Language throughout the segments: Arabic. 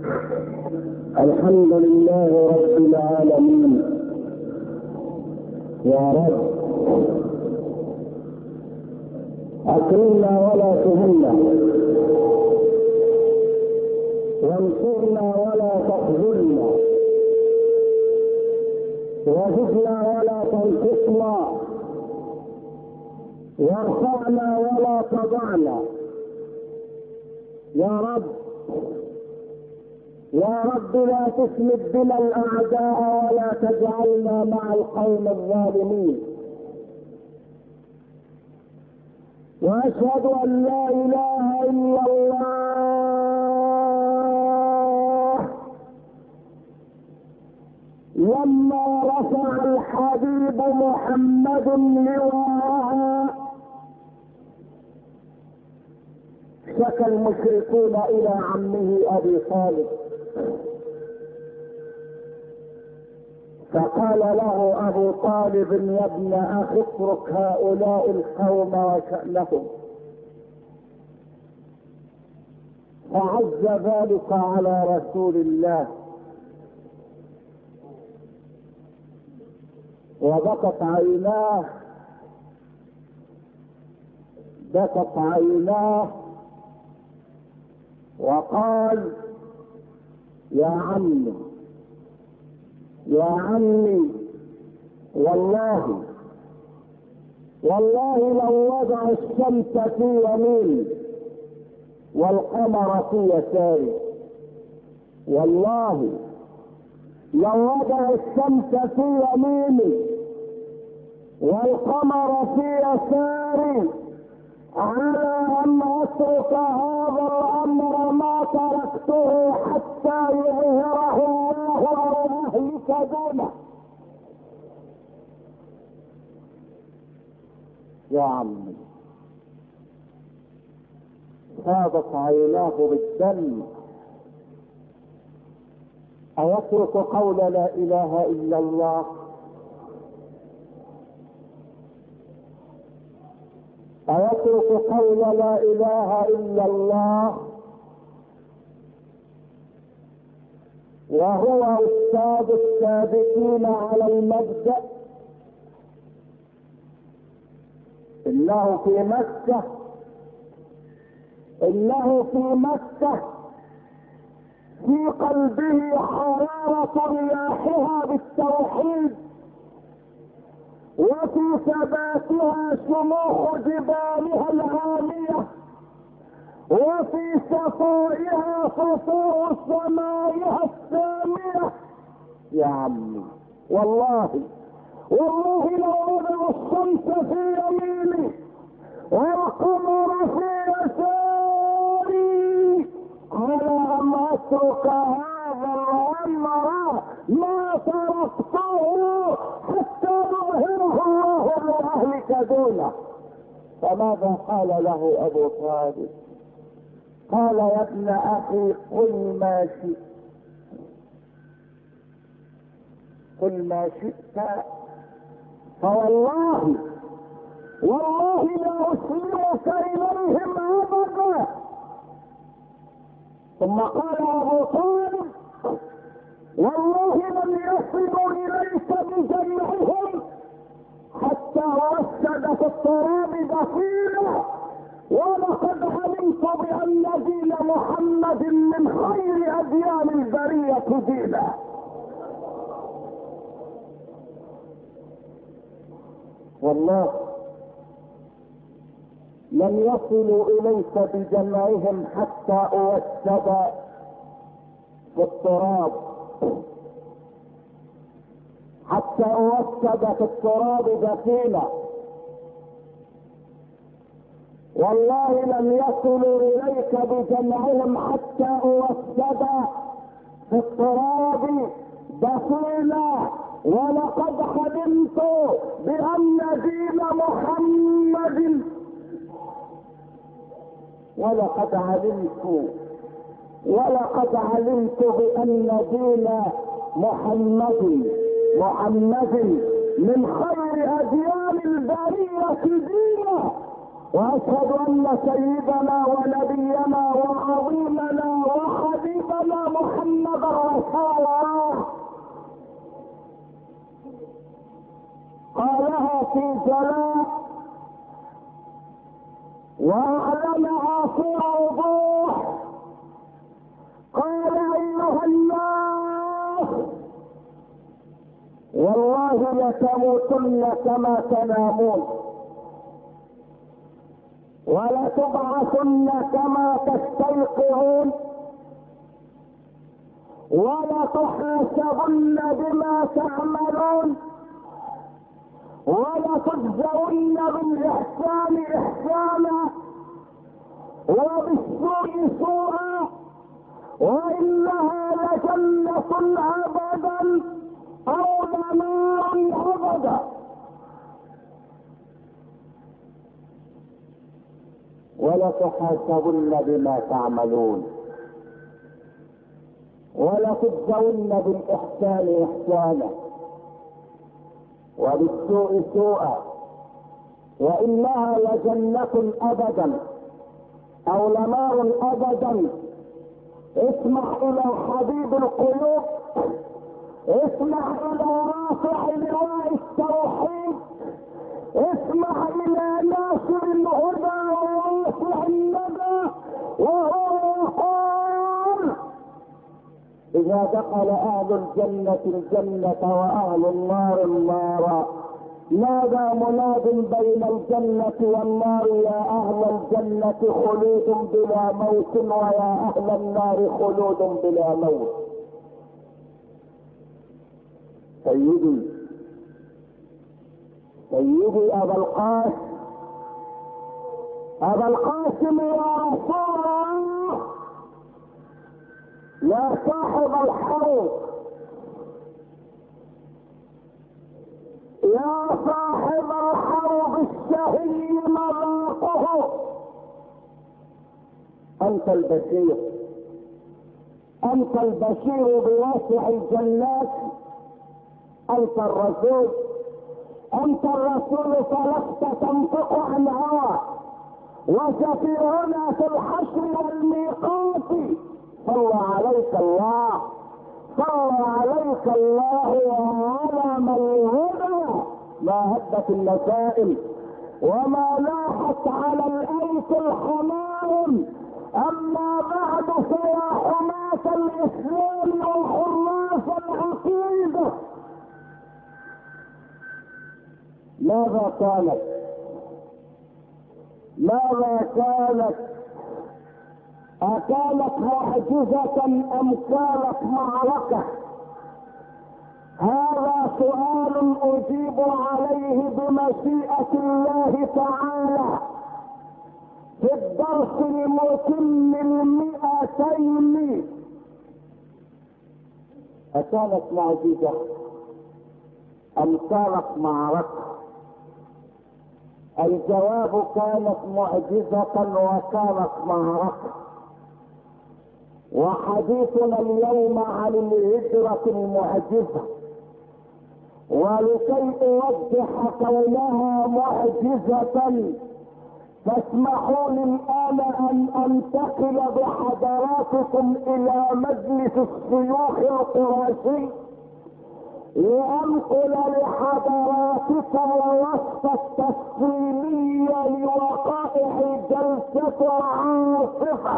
الحمد لله رب العالمين. يا رب اكرمنا ولا تهنا، وانصرنا ولا تخذلنا، وزدنا ولا تنقصنا، وارفعنا ولا تضعنا. يا رب يا رب لا تسلب بنا الاعداء ولا تجعلنا مع القوم الظالمين. واشهد ان لا اله الا الله. لما رفع الحبيب محمد لواءها شكى المشركون الى عمه ابي طالب، فقال له ابو طالب: يا ابن اخي اترك هؤلاء القوم وشأنهم. فعز ذلك على رسول الله، وبكت عيناه وقال: يا عمي والله لو وضع الشمس في يميني والقمر في يساري، والله لو وضع الشمس في يميني والقمر في يساري على ان اترك هذا الامر ما تركته حتى يظهره الله او اهلك دونه. يا عمي، فاضت عيناه بالدم. أيترك قول لا اله الا الله؟ أيترك قول لا اله الا الله وهو أستاذ السابقين على المبدأ؟ إنه في مكة في قلبه حرارة رياحها بالتوحيد، وفي ثباتها شموخ جبالها العالية، وفي صفائها فصول سمائها السامية. يا عمي، والله لو وضع الشمس في يميني والقمر في يساري على ان اترك هذا الامر ما تركته حتى يظهره الله واهلك دونه. فماذا قال له ابو طالب؟ قال: يا ابن اخي قل ما شئت، فوالله لا اسلمك اليهم ابدا. ثم قال ابو طالب: والله لم يصلوا اليك بجمعهم حتى وسد في التراب دفينا، ولقد علمت بان دين محمد من خير اديان البريه دينا. والله لم يصلوا اليك بجمعهم حتى اوسد في التراب، دفينا. والله لم يصلوا اليك بجمعهم حتى اوسد في التراب دفينا، ولقد علمت بان دين محمد ولقد علمت بان دين محمد من خير اديان البريه دينا، واشهد ان سيدنا ونبينا وعظيمنا وحبيبنا محمد محمد رسول الله قالها في جلاء واعلنها في وضوح. قال ايها الناس والله لتموتن كما تنامون ولتبعثن كما تستيقظون ولتحاسبن بما تعملون ولتجزون بالاحسان احسانا وبالسوء سوءا وانها لجنة ابدا او لنار ابدا. ولتحاسبن بما تعملون ولتجزون بالاحسان احسانا وبالسوء سوءا وانها لجنة ابدا او لنار ابدا. اسمع الى حبيب القلوب، اسمع الى رافع لواء التوحيد، اسمع الى ناصر الهدى ورافع الندى، وهو يقول اذا دخل اهل الجنة الجنة واهل النار النار نادى مناد بين الجنة والنار يا اهل الجنة خلود بلا موت ويا اهل النار خلود بلا موت. سيدي ابا القاسم يا رسول الله يا صاحب الحوض، يا صاحب الحوض الشهي مذاقه، انت البشير بواسع الجنات، انت الرسول فلست تنطق عن هوى، وسفيرنا في الحشر والميقات. صلى عليك الله وعلى من الهدى ما هدت النسائم وما لاحت على الايس الحمائم. اما بعد فيا حماة الاسلام وحراس العقيدة، ماذا كانت أكانت معجزة أم كانت معركة؟ هذا سؤال أجيب عليه بمشيئة الله تعالى في الدرس المتم 200. أكانت معجزة أم كانت معركة؟ الجواب كانت معجزة وكانت معركة. وحديثنا اليوم عن الهجرة المعجزة، ولكي اوضح كونها معجزة فاسمحوا لي الان ان انتقل بحضراتكم الى مجلس الشيوخ القرشي لانقل لحضراتكم الوصف التفصيلي لوقائع جلسة عاصفة.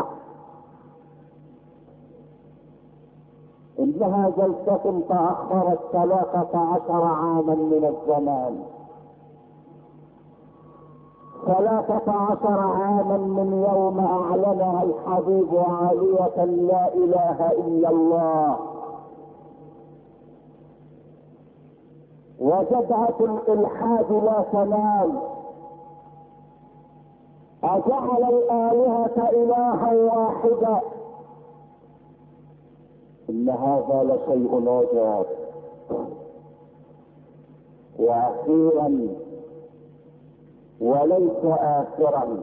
انها جلسة تأخرت 13 عاما من الزمان، 13 عاما من يوم اعلنها الحبيب عالية لا اله الا الله. وجدعة الالحاد لا تنام. اجعل الالهة الها واحدا، ان هذا لشيء عجاب. واخيرا وليس اخرا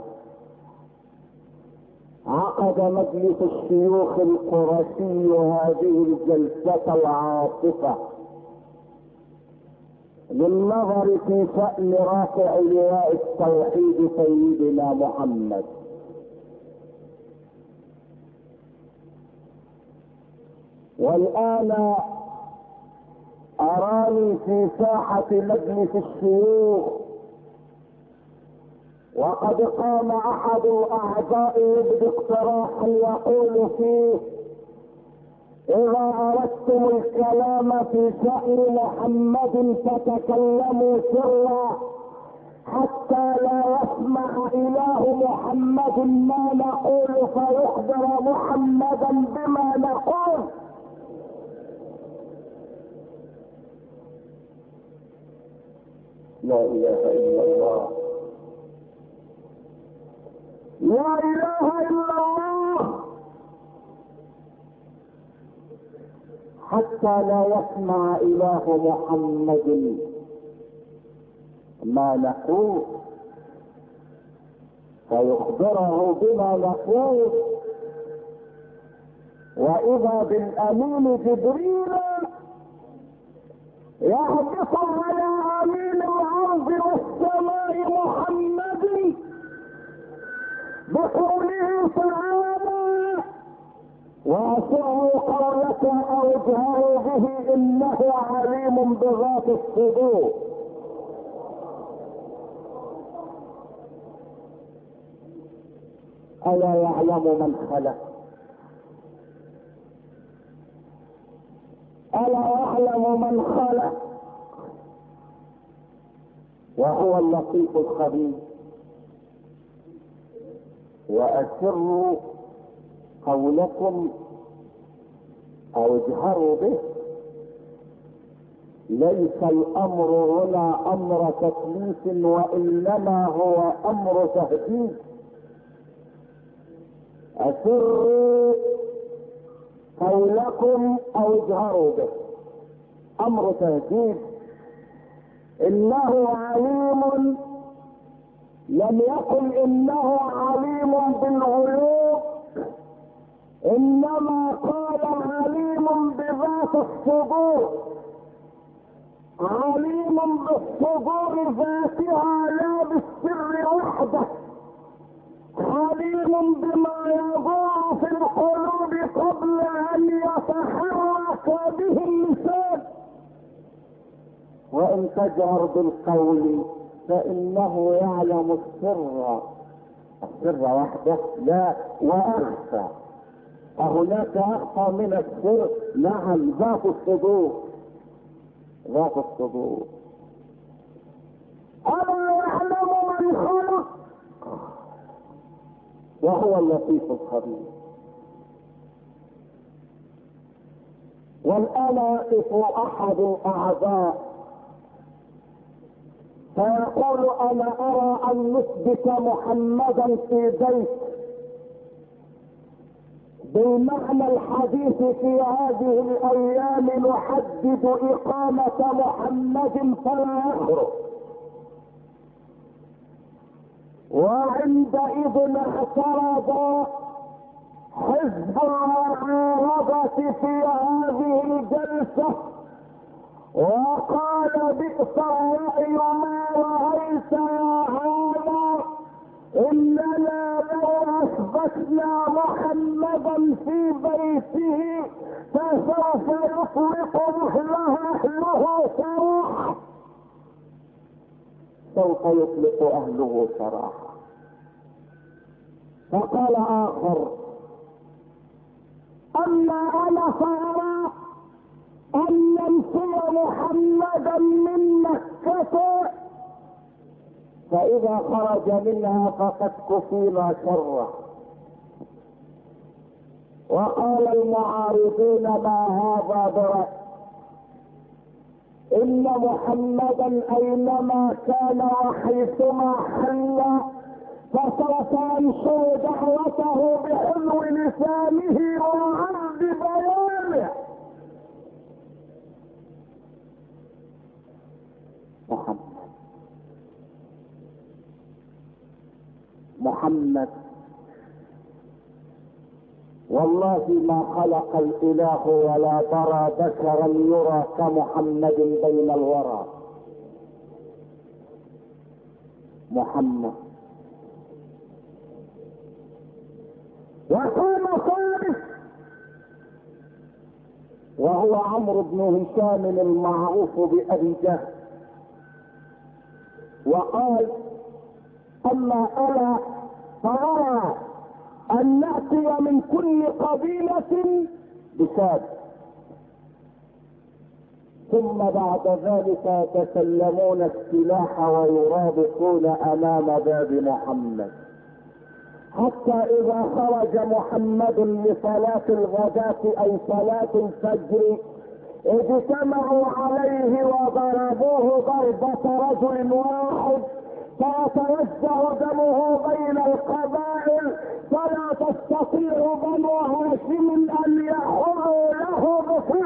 عقد مجلس الشيوخ القرشي هذه الجلسة العاصفة للنظر في شأن رافع لواء التوحيد سيدنا محمد. والآن أراني في ساحة مجلس الشيوخ، وقد قام أحد الأعضاء يبدي اقتراحا يقول فيه: إذا أردتم الكلام في شأن محمد فتكلموا سرا حتى لا يسمع إله محمد ما نقول فيخبر محمدا بما نقول. لا إله إلا الله، لا إله إلا الله، حتى لا يسمع إله محمد ما نقول فيخبره بما نقول. وإذا بالأمين جبريل يهبط على أمين الأرض والسماء محمد بقوله تعالى: وأسروا قولك أو اجهروا به إنه عليم بذات الصدور. ألا يعلم من خلق؟ ألا يعلم من خلق؟ وهو اللطيف الخبير. وأسروا قولكم أو اجهروا به. ليس الأمر هنا أمر تكليف، وإنما هو أمر تهديد. أسروا قولكم أو اجهروا به، أمر تهديد. إنه عليم، لم يقل إنه عليم بالغيوب، إنما قال عليم بذات الصدور، عليم بالصدور ذاتها لا بالسر وحده، عليم بما يدور في القلوب قبل أن يتحرك به اللسان. وإن تجهر بالقول فإنه يعلم السر وحده لا وأخفى. أهناك أخفى من السر؟ نعم، ذات الصدور، ذات الصدور. ألا يعلم من خلق وهو اللطيف الخبير. والآن يقف أحد الأعضاء فيقول: أنا أرى أن نثبت محمدا في بيت بالمعنى الحديث في هذه الأيام، نحدد إقامة محمد فلا يخرج. وعندئذ اعترض حزب المعارضة في هذه الجلسة وقال: بئس الرأي ما رأيت يا هذا، إننا لو أثبتنا محمدا في بيته فسوف يطلق أهله سراحا، سوف يطلق أهله سراحا. فقال آخر: أما أنا فأرى أن ننفي محمدا من مكة، فإذا خرج منها فقد كفينا شره. وقال المعارضون: ما هذا برأي، إن محمدا أينما كان وحيثما حل فسوف ينشر دعوته بحلو لسانه وعرض بيانه. محمد والله ما خلق الإله ولا ترى بشرا يرى كمحمد بين الورى. محمد. وكان صالح وهو عمرو بن هشام المعروف بأبي جهل، وقال: اما انا فارى ان نأتي من كل قبيلة بشاب، ثم بعد ذلك يتسلمون السلاح ويرابطون امام باب محمد، حتى اذا خرج محمد لصلاة الغداة اي صلاة الفجر اجتمعوا عليه وضربوه ضربة رجل واحد، فيتوزع دمه بين القبائل، فلا تستطيع بنو هاشم ان يحروا له بفعل.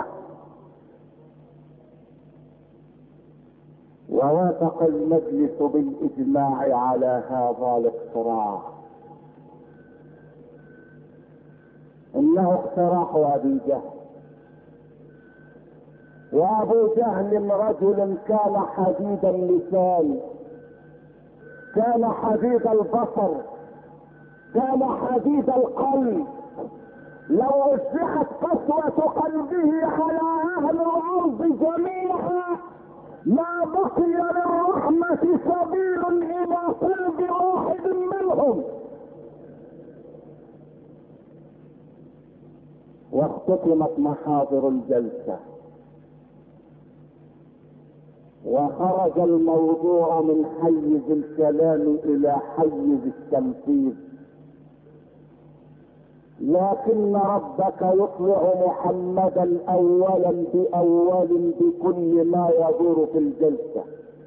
ووافق المجلس بالاجماع على هذا الاقتراح، انه اقتراح ابي جهل. وابو جهل رجل كان حديد اللسان، كان حديد البصر، كان حديد القلب، لو وزعت قسوة قلبه على اهل الارض جميعا ما بقي للرحمة سبيل الى قلب واحد منهم. واختتمت محاضر الجلسة، وخرج الموضوع من حيز الكلام الى حيز التنفيذ، لكن ربك يطلع محمدا اولا باول بكل ما يدور في الجلسة.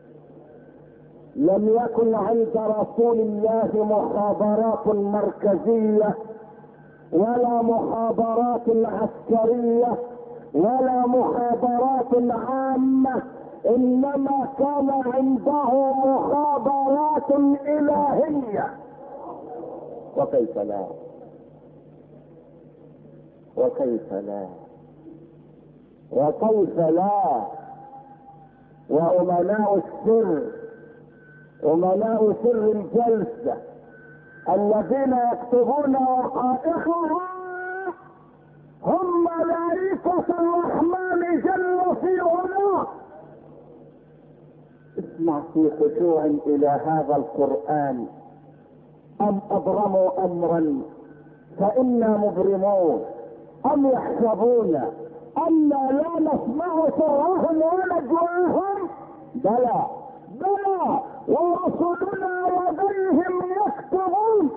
لم يكن عند رسول الله مخابرات مركزية ولا مخابرات عسكرية ولا مخابرات عامة، انما كان عنده مخابرات الهية. وكيف لا، وكيف لا، وكيف لا. وأمناء السر، أمناء سر الجلسة الذين يكتبون وقائعها هم ملائكة الرحمن جل في علاه. اسمع في خشوع الى هذا القرآن: ام ابرموا امرا فانا مبرمون، ام يحسبون انا لا نسمع سرهم ونجواهم، بلى بلى ورسلنا لديهم يكتبون.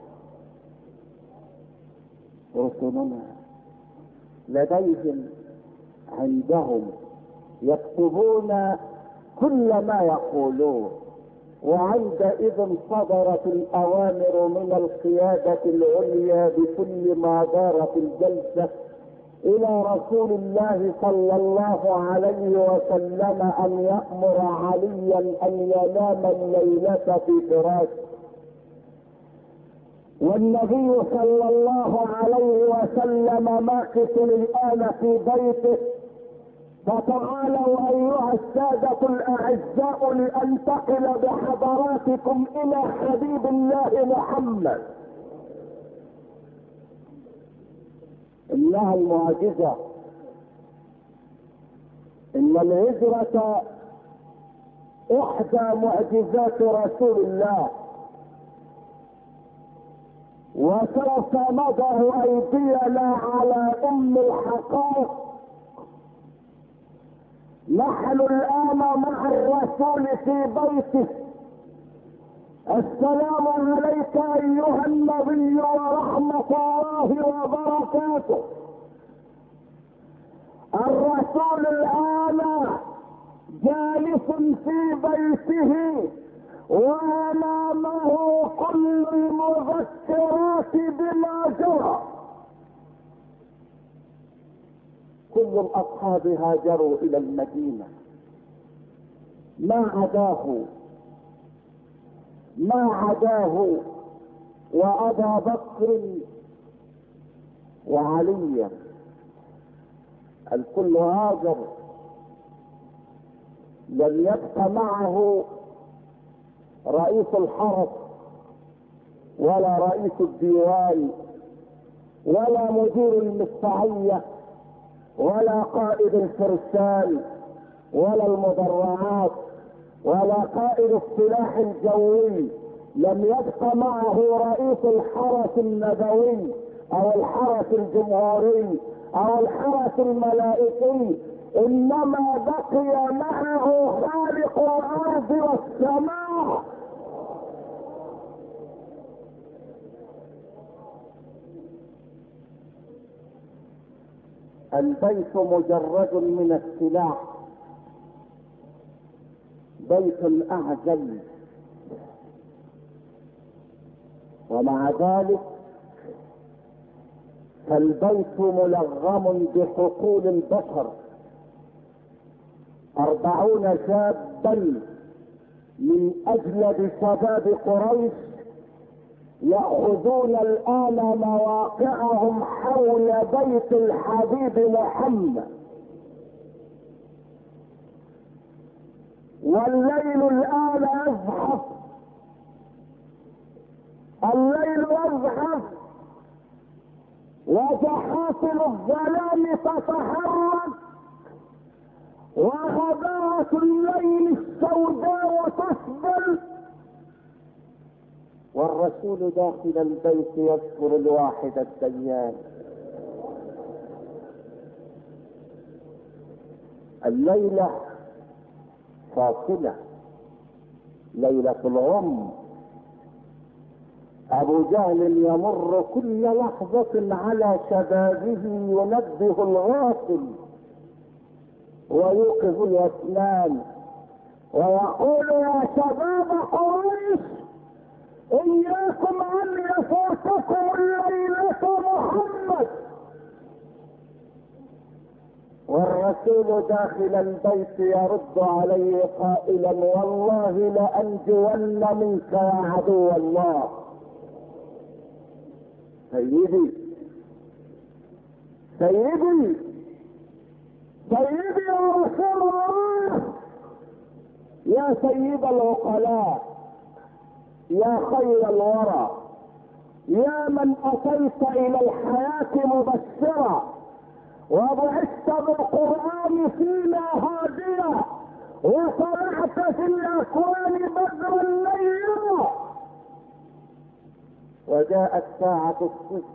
رسلنا لديهم عندهم يكتبون كل ما يقولون. وعندئذ صدرت الاوامر من القيادة العليا بكل ما دار في الجلسة الى رسول الله صلى الله عليه وسلم ان يأمر عليا ان ينام الليلة في فراشه. والنبي صلى الله عليه وسلم ماكث الان في بيته. فتعالوا ايها السادة الاعزاء لانتقل بحضراتكم الى حبيب الله محمد. انها المعجزة، ان الهجرة احدى معجزات رسول الله، وسوف نضع ايدينا على ام الحقائق. نحن الان مع الرسول في بيته. السلام عليك ايها النبي ورحمة الله وبركاته. الرسول الان جالس في بيته وامامه كل المذكرات بما جرى. كل الاصحاب هاجروا الى المدينة ما عداه وابا بكر وعليا، الكل هاجر. لم يبق معه رئيس الحرس ولا رئيس الديوان ولا مدير المدفعية ولا قائد الفرسان ولا المدرعات ولا قائد السلاح الجوي، لم يبق معه رئيس الحرس النبوي او الحرس الجمهوري او الحرس الملائكي، انما بقي معه خالق الارض والسماء. البيت مجرد من السلاح، بيت اعجل، ومع ذلك فالبيت ملغم بحقول البشر. 40 شابا من اجلد شباب قريش يأخذون الآن مواقعهم حول بيت الحبيب محمد، والليل الآن يزحف، الليل يزحف، وجحافل الظلام تتحرك، وغباءة الليل السوداء تسبل، والرسول داخل البيت يذكر الواحد الديان. الليلة فاصلة، ليلة الغم. ابو جهل يمر كل لحظة على شبابه ينبه الغافل ويوقظ الاسنان ويقول يا شباب قريش اياكم ان يفوتكم الليلة محمد. والرسول داخل البيت يرد عليه قائلا والله لأنجون منك يا عدو الله. سيدي سيدي سيدي يا رسول الله، يا سيد العقلاء، يا خير الورى، يا من اتيت الى الحياة مبشرا وبعثت بالقرآن فينا هاديا وطلعت في الاكوان بدرا ليلا، وجاءت ساعة الصدق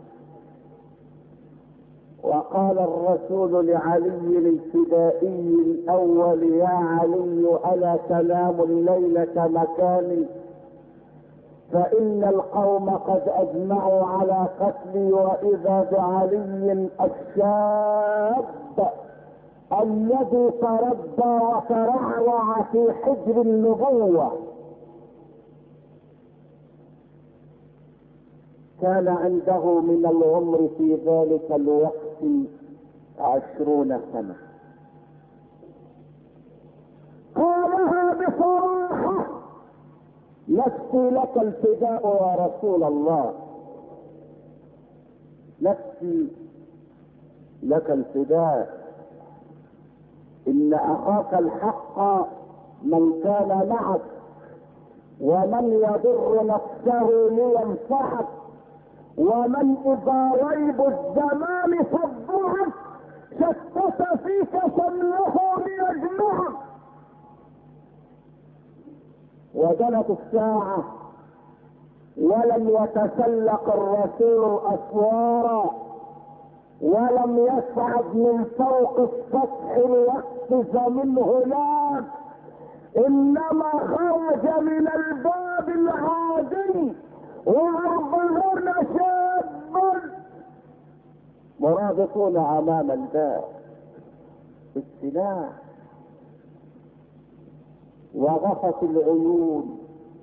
وقال الرسول لعلي الفدائي الاول يا علي الا تنام الليلة مكاني فان القوم قد اجمعوا على قتلي، واذا بعلي الشاب الذي تربى وترعرع في حجر النبوة كان عنده من العمر في ذلك الوقت 20 سنة. قالها بصراحة نفسي لك الفداء يا رسول الله، نفسي لك الفداء، ان اخاك الحق من كان معك ومن يضر نفسه لينفعك ومن اذا ريب الزمان صدعك شتت فيك شمله ليجمعك. ودنت الساعة ولم يتسلق الرسول الاسوار ولم يصعد من فوق السطح ليقفز من هناك، انما خرج من الباب العادي 40 شابا مرابطون امام الباب بالسلاح، وغفت العيون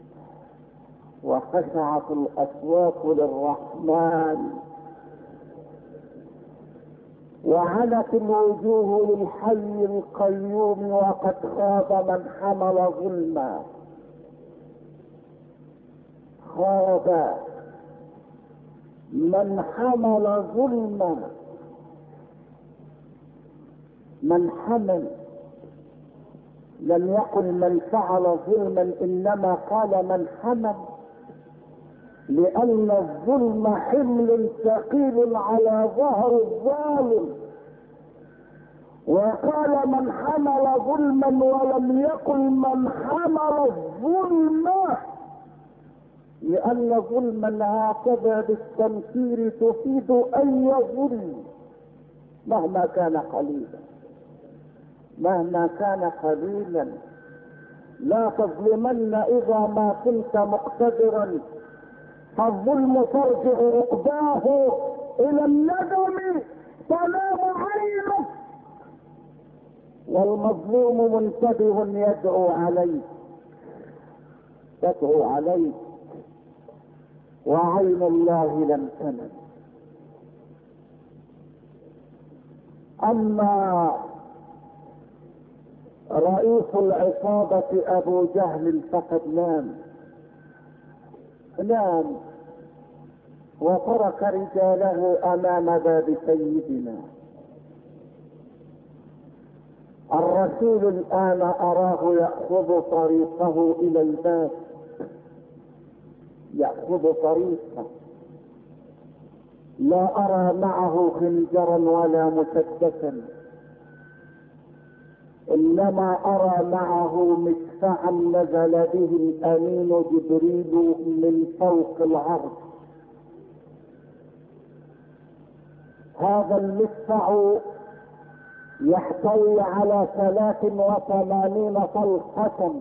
وخشعت الاصوات للرحمن وعنت الوجوه للحي القيوم، وقد خاب من حمل ظلما، خاب من حمل ظلما. من حمل، لم يقل من فعل ظلما، انما قال من حمل، لان الظلم حمل ثقيل على ظهر الظالم، وقال من حمل ظلما ولم يقل من حمل الظلم، لأن ظلما هكذا بالتنكير تفيد أي ظلم مهما كان قليلا، مهما كان قليلا. لا تظلمن إذا ما كنت مقتدرا، فالظلم ترجع عقباه إلى الندم تنام عينك، والمظلوم منتبه يدعو عليك، تدعو عليك، وعين الله لم تنم. أما رئيس العصابة أبو جهل فقد نام وترك رجاله أمام باب سيدنا الرسول. الآن أراه يأخذ طريقه إلى الباب، يأخذ طريقه، لا أرى معه خنجرا ولا مسدسا، إنما أرى معه مدفعا نزل به الأمين جبريل من فوق العرش. هذا المدفع يحتوي على 83 طلقة.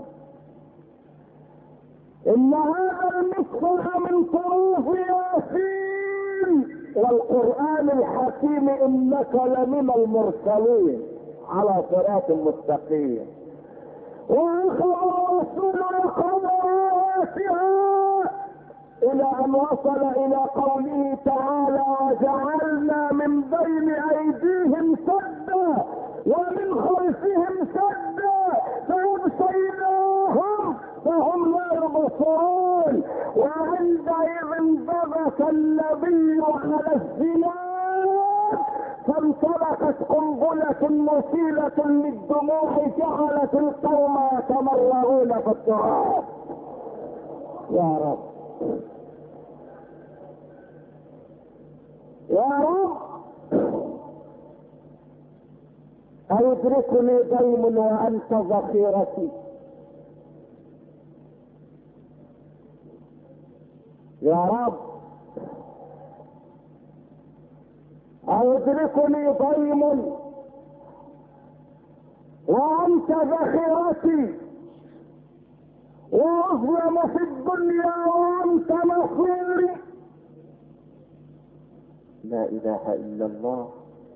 إن هذا المدفع من طروف ياسين والقرآن الحكيم، إنك لمن المرسلين على صراط مستقيم. وأخذ الرسول يقرأ آياتها إلى أن وصل إلى قوله تعالى: وجعلنا من بين أيديهم سدا ومن خلفهم سدا فأغشيناهم فهم لا يبصرون. وعندئذ بغت النبي على الزناد، فانطلقت قنبلة مثيرة للدموع جعلت القوم يتمرغون في التراب. يا رب يا رب، أيدركني ديم وأنت ذخيرتي. يا رب أيدركني ديم وأنت ذخيرتي، وأظلم في الدنيا وأنت نصيري. لا إله إلا الله.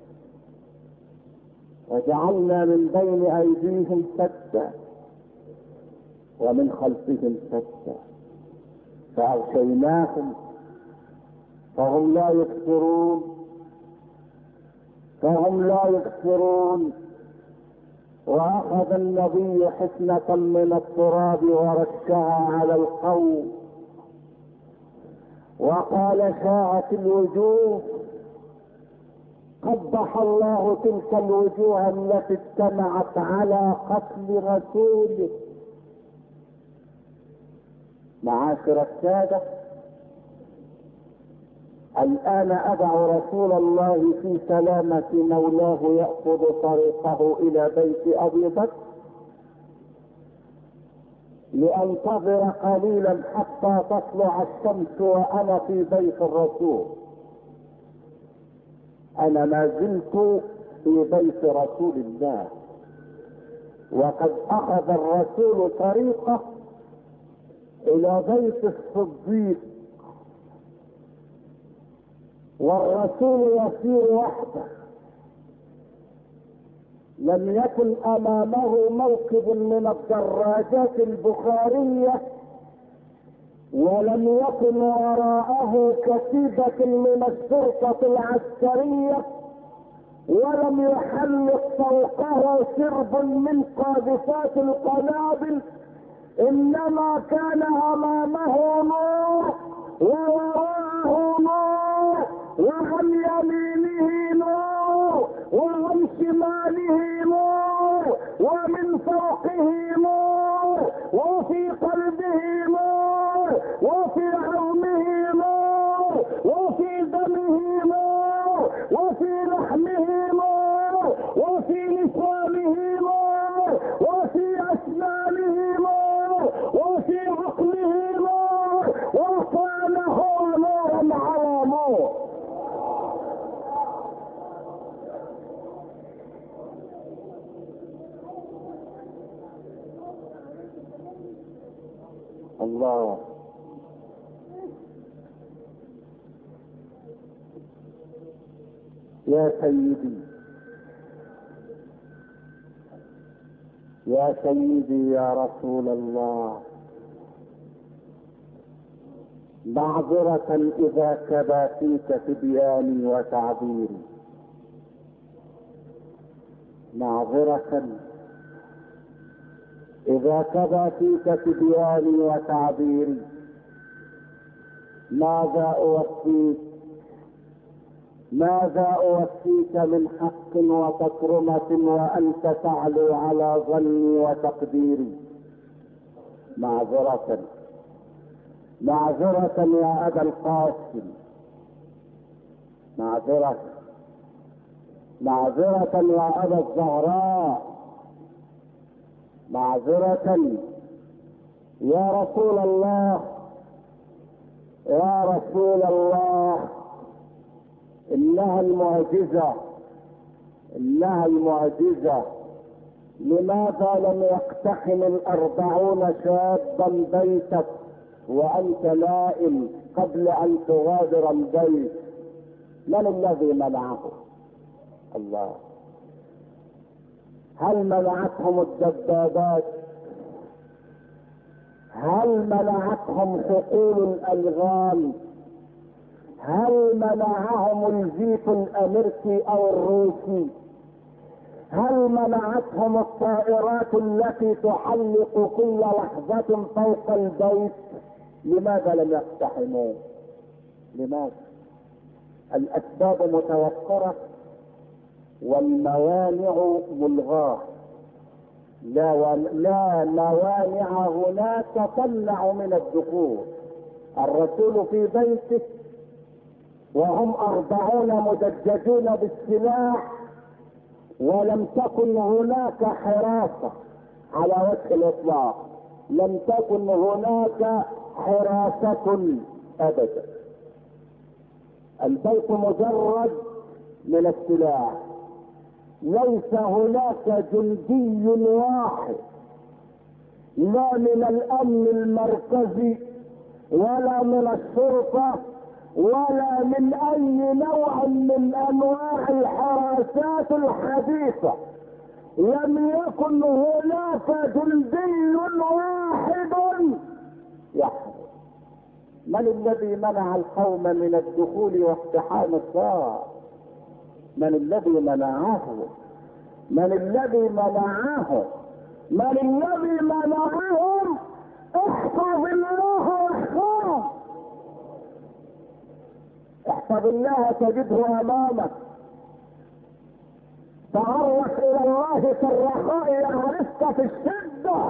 وجعلنا من بين أيديهم سدا ومن خلفهم سدا فأغشيناهم فهم لا يبصرون، فهم لا يبصرون. وأخذ النبي حسنة من التراب ورشها على القوم وقال: شاعت الوجوه، قبح الله تلك الوجوه التي اجتمعت على قتل رسوله. معاشر السادة، الآن أدع رسول الله في سلامة مولاه يأخذ طريقه إلى بيت أبي بكر لأنتظر قليلا حتى تطلع الشمس وأنا في بيت الرسول. أنا ما زلت في بيت رسول الله، وقد أخذ الرسول طريقه إلى بيت الصديق، والرسول يسير وحده، لم يكن أمامه موكب من الدراجات البخارية، ولم يكن وراءه كتيبة من الشرطة العسكرية، ولم يحلق فوقه سرب من قاذفات القنابل، إنما كان أمامه نور ووراءه نور وعن يمينه نور وعن شماله نور ومن فوقه نور وفي قلبه نور وفي عظمه نور وفي دمه نور وفي لحمه نور وفي الله. يا سيدي يا سيدي يا رسول الله، معذرة إذا كبا فيك تبياني وتعبيري، معذرة إذا كبا فيك تبياني وتعبيري. ماذا أوفيك من حق وتكرمة وأنت تعلو على ظني وتقديري. معذرة يا أبا القاسم، معذرة يا أبا الزهراء، معذرة يا رسول الله، يا رسول الله. إنها المعجزة. لماذا لم يقتحم 40 شابا بيتك وأنت نائم قبل أن تغادر البيت؟ من الذي منعه؟ الله. هل منعتهم الدبابات؟ هل منعتهم حقول الألغام؟ هل منعهم الجيش الأمريكي أو الروسي؟ هل منعتهم الطائرات التي تحلق كل لحظة فوق البيت؟ لماذا لم يقتحموا؟ لماذا؟ الأسباب متوفرة والموانع ملغاة. لا موانع هناك تمنع من الدخول. الرسول في بيته وهم 40 مدججون بالسلاح، ولم تكن هناك حراسة على وجه الإطلاق، لم تكن هناك حراسة أبدا. البيت مجرد من السلاح، ليس هناك جندي واحد، لا من الأمن المركزي ولا من الشرطة ولا من أي نوع من أنواع الحراسات الحديثة. لم يكن هناك جندي واحد يحرس. من الذي منع القوم من الدخول واقتحام الدار؟ من الذي منعه؟ من الذي منعه؟ من الذي منعهم؟ احفظ الله واحفظه، احفظ الله تجده امامك. تعرف الى الله في الرخاء يعرفك في الشده.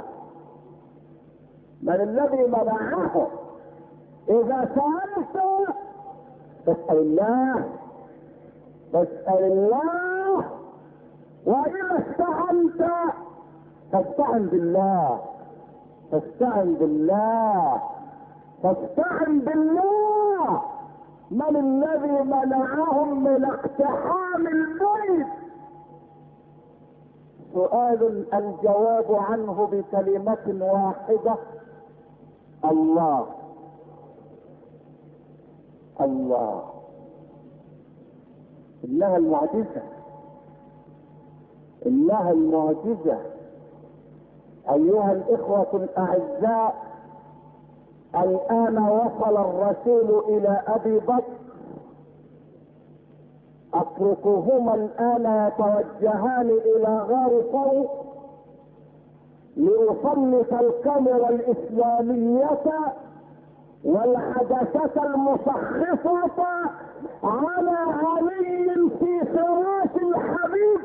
من الذي منعه؟ اذا سألت فاسأل الله، فاسأل الله، واذا استعنت فاستعن بالله، فاستعن بالله، فاستعن بالله. من الذي منعهم من اقتحام البيت؟ سؤال الجواب عنه بكلمة واحدة: الله. الله. إنها المعجزة، إنها المعجزة. أيها الإخوة الأعزاء، الآن وصل الرسول إلى أبي بكر، أتركهما الآن يتوجهان إلى غار ثور ليسلط الكاميرا الإسلامية والعدسة المسخفة على علي في فراش الحبيب.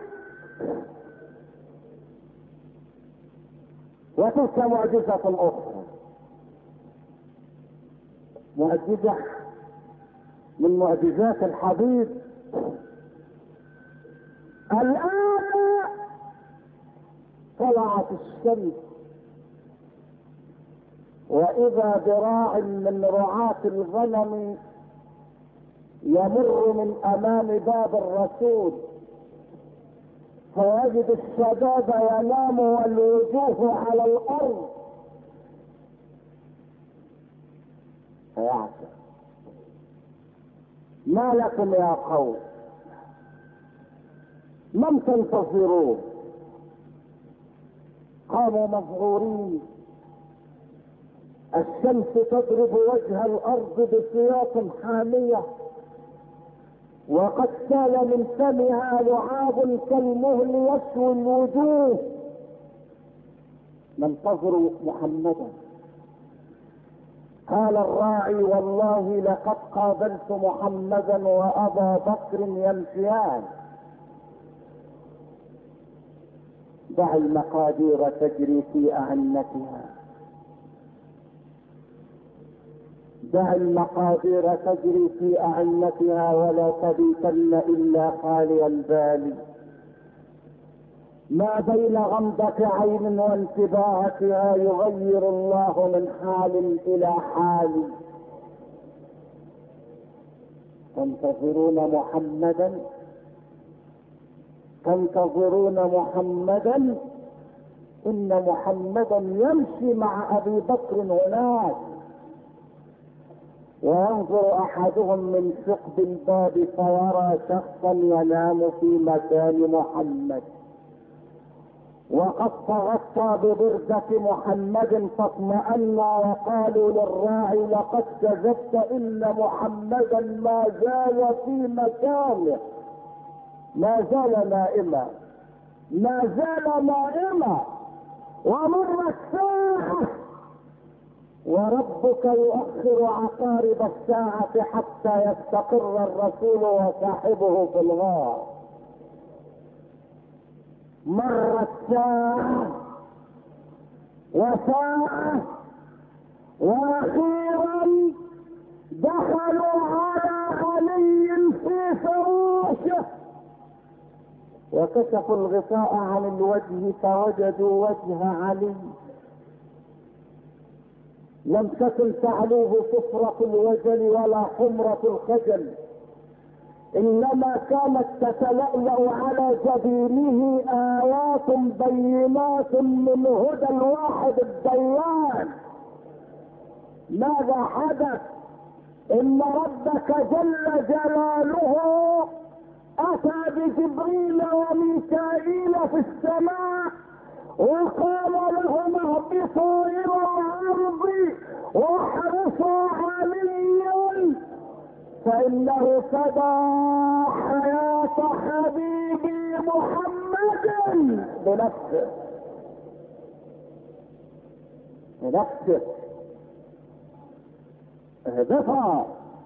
وتلك معجزة أخرى، معجزة من معجزات الحبيب. الآن طلعت الشمس، وإذا ذراع من رعاة الغنم يمر من أمام باب الرسول، فيجد الشباب ينام والوجوه على الأرض، فيعجب. ما لكم يا قوم؟ من تنتظرون؟ قاموا مذعورين. الشمس تضرب وجه الارض بسياط حامية، وقد سال من فمها لعاب كالمهل يشوي الوجوه. ننتظر محمدا. قال الراعي: والله لقد قابلت محمدا وابا بكر يمشيان. دع المقادير تجري في اعنتها، دع المقادير تجري في اعنتها، ولا تبيتن الا خالي البال. ما بين غمضة عين وانتباهتها يغير الله من حال الى حال. تنتظرون محمدا، تنتظرون محمدا. ان محمدا يمشي مع ابي بكر هناك، وينظر احدهم من ثقب الباب فيرى شخصا ينام في مكان محمد، وقد تغطى ببردة محمد فاطمأنا وقالوا للراعي: لقد كذبت، ان محمدا ما زال في مكانه، ما زال نائما، ما زال نائما. ومرت ساعة وربك يؤخر عقارب الساعة حتى يستقر الرسول وصاحبه في الغار. مرت ساعة وساعة، واخيرا دخلوا على علي في فراشه وكشفوا الغطاء عن الوجه فوجدوا وجه علي. لم تكن تعلوه صفرة الوجل ولا حمرة الخجل، انما كانت تتلألأ على جبينه آيات بينات من هدى الواحد الديان. ماذا حدث؟ ان ربك جل جلاله اتى بجبريل وميكائيل في السماء وقال لهم: اهبطوا الى الارض واحرسوا عليا فانه فدى حياة حبيبي محمد بنفسه، بنفسه. اهبطا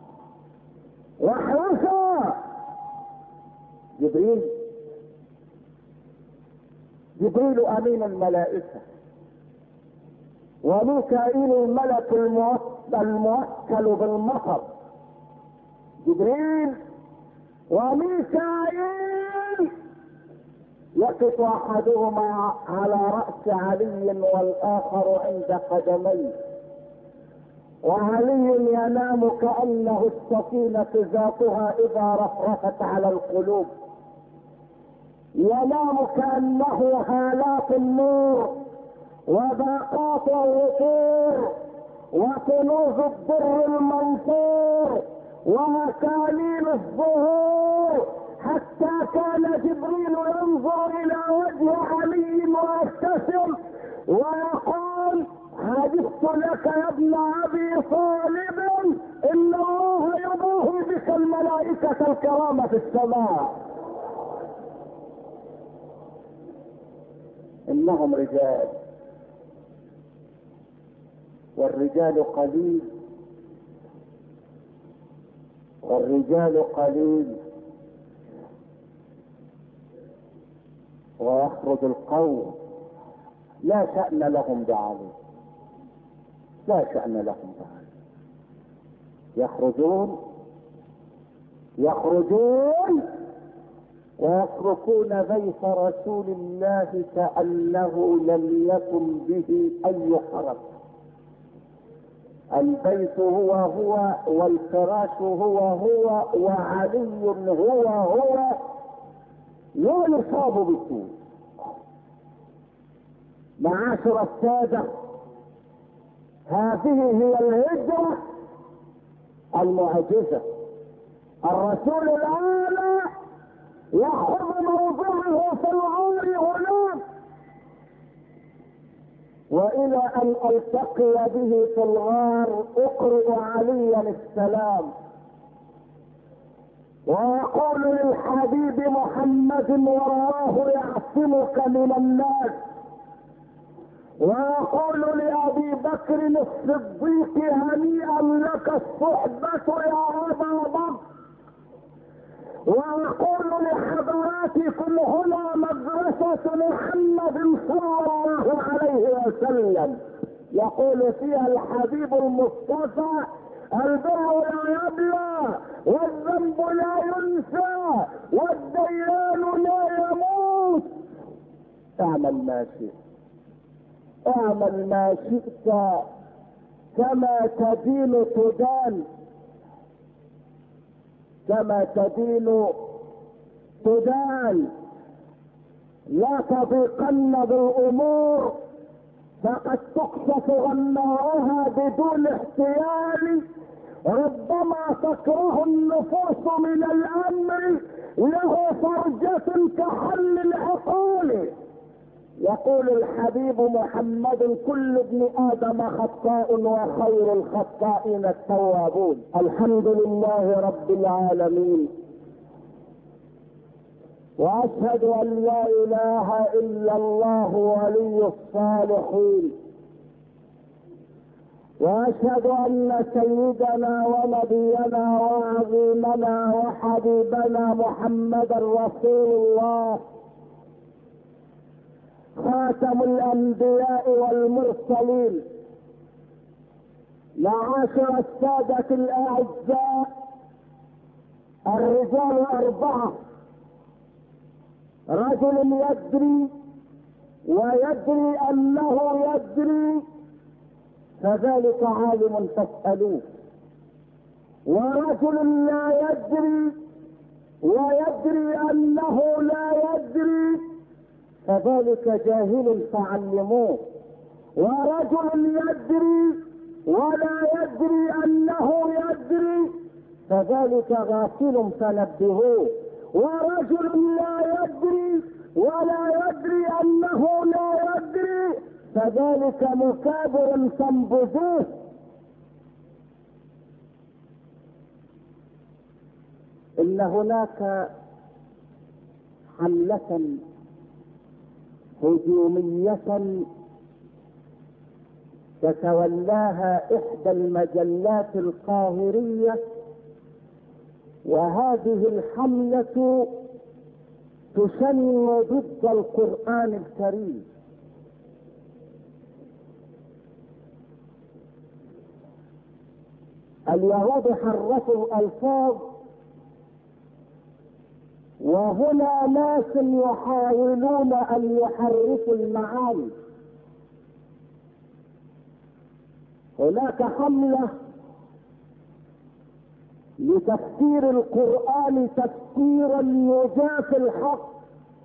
واحرسا. جبريل امين الملائكة، وميكائيل الملك الموكل بالمطر. جبريل وميكائيل يقف احدهما على رأس علي والاخر عند قدميه، وعلي ينام كأنه السفينة ذاتها اذا رفرفت على القلوب، ينام كأنه هالات النور وباقات الوقور وكنوز الدر المنثور ومكاليل الظهور، حتى كان جبريل ينظر الى وجه علي ويبتسم ويقول: حدثت لك يا ابن ابي طالب ان الله يبوه بك الملائكة الكرام في السماء. انهم رجال، والرجال قليل، والرجال قليل، ويخرج القوم لا شأن لهم بعلي، لا شأن لهم بعلي. يخرجون ويتركون بيت رسول الله كأنه لم يكن به اي حرج. البيت هو والفراش هو وعلي هو لا يصاب بسوء. معاشر السادة، هذه هي الهجرة المعجزة. الرسول الآن يأخذ موضعه في الغار هناك، وإلى أن ألتقي به في الغار أقرئ عليا السلام ويقول للحبيب محمد والله يعصمك من الناس، ويقول لأبي بكر الصديق هنيئا لك الصحبة يا أبا بكر، ويقول لحضراتكم هنا مدرسة محمد صلى الله عليه وسلم، يقول فيها الحبيب المصطفى البر لا يبلى والذنب لا ينسى والديان لا يموت. اعمل ما شئت، اعمل ما شئت كما تدين تدان، كما تدين تدان. لا تضيقن بالامور فقد تكشف غماؤها بدون احتيال. ربما تكره النفوس من الامر له فرجة كحل العقول. يقول الحبيب محمد كل ابن ادم خطاء وخير الخطائين التوابون. الحمد لله رب العالمين، واشهد ان لا اله الا الله ولي الصالحين، واشهد ان سيدنا ونبينا وعظيمنا وحبيبنا محمدا رسول الله خاتم الانبياء والمرسلين. معاشر السادة الاعزاء، الرجال اربعة: رجل يدري ويدري انه يدري فذلك عالم فاسألوه، ورجل لا يدري ويدري انه لا يدري فذلك جاهل فعلموه، ورجل يدري ولا يدري انه يدري فذلك غافل فنبهوه، ورجل لا يدري ولا يدري انه لا يدري فذلك مكابر فانبذوه. ان هناك حملة هجومية تتولاها احدى المجلات القاهرية، وهذه الحملة تشن ضد القرآن الكريم. اليهود حرفوا الألفاظ، وهنا ناس يحاولون ان يحرفوا المعاني. هناك حملة لتفسير القرآن تفسيرا يجافي الحق،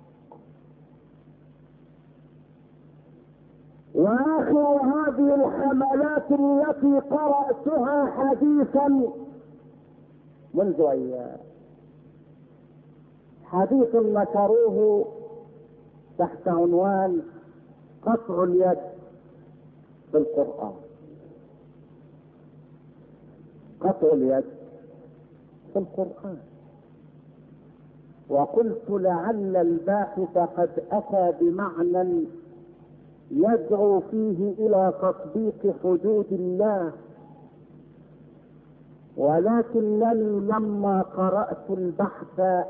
واخر هذه الحملات التي قرأتها حديثا منذ ايام، حديث نشروه تحت عنوان قطع اليد في القرآن. قطع اليد في القرآن. وقلت لعل الباحث قد اتى بمعنى يدعو فيه الى تطبيق حدود الله، ولكنني لما قرأت البحث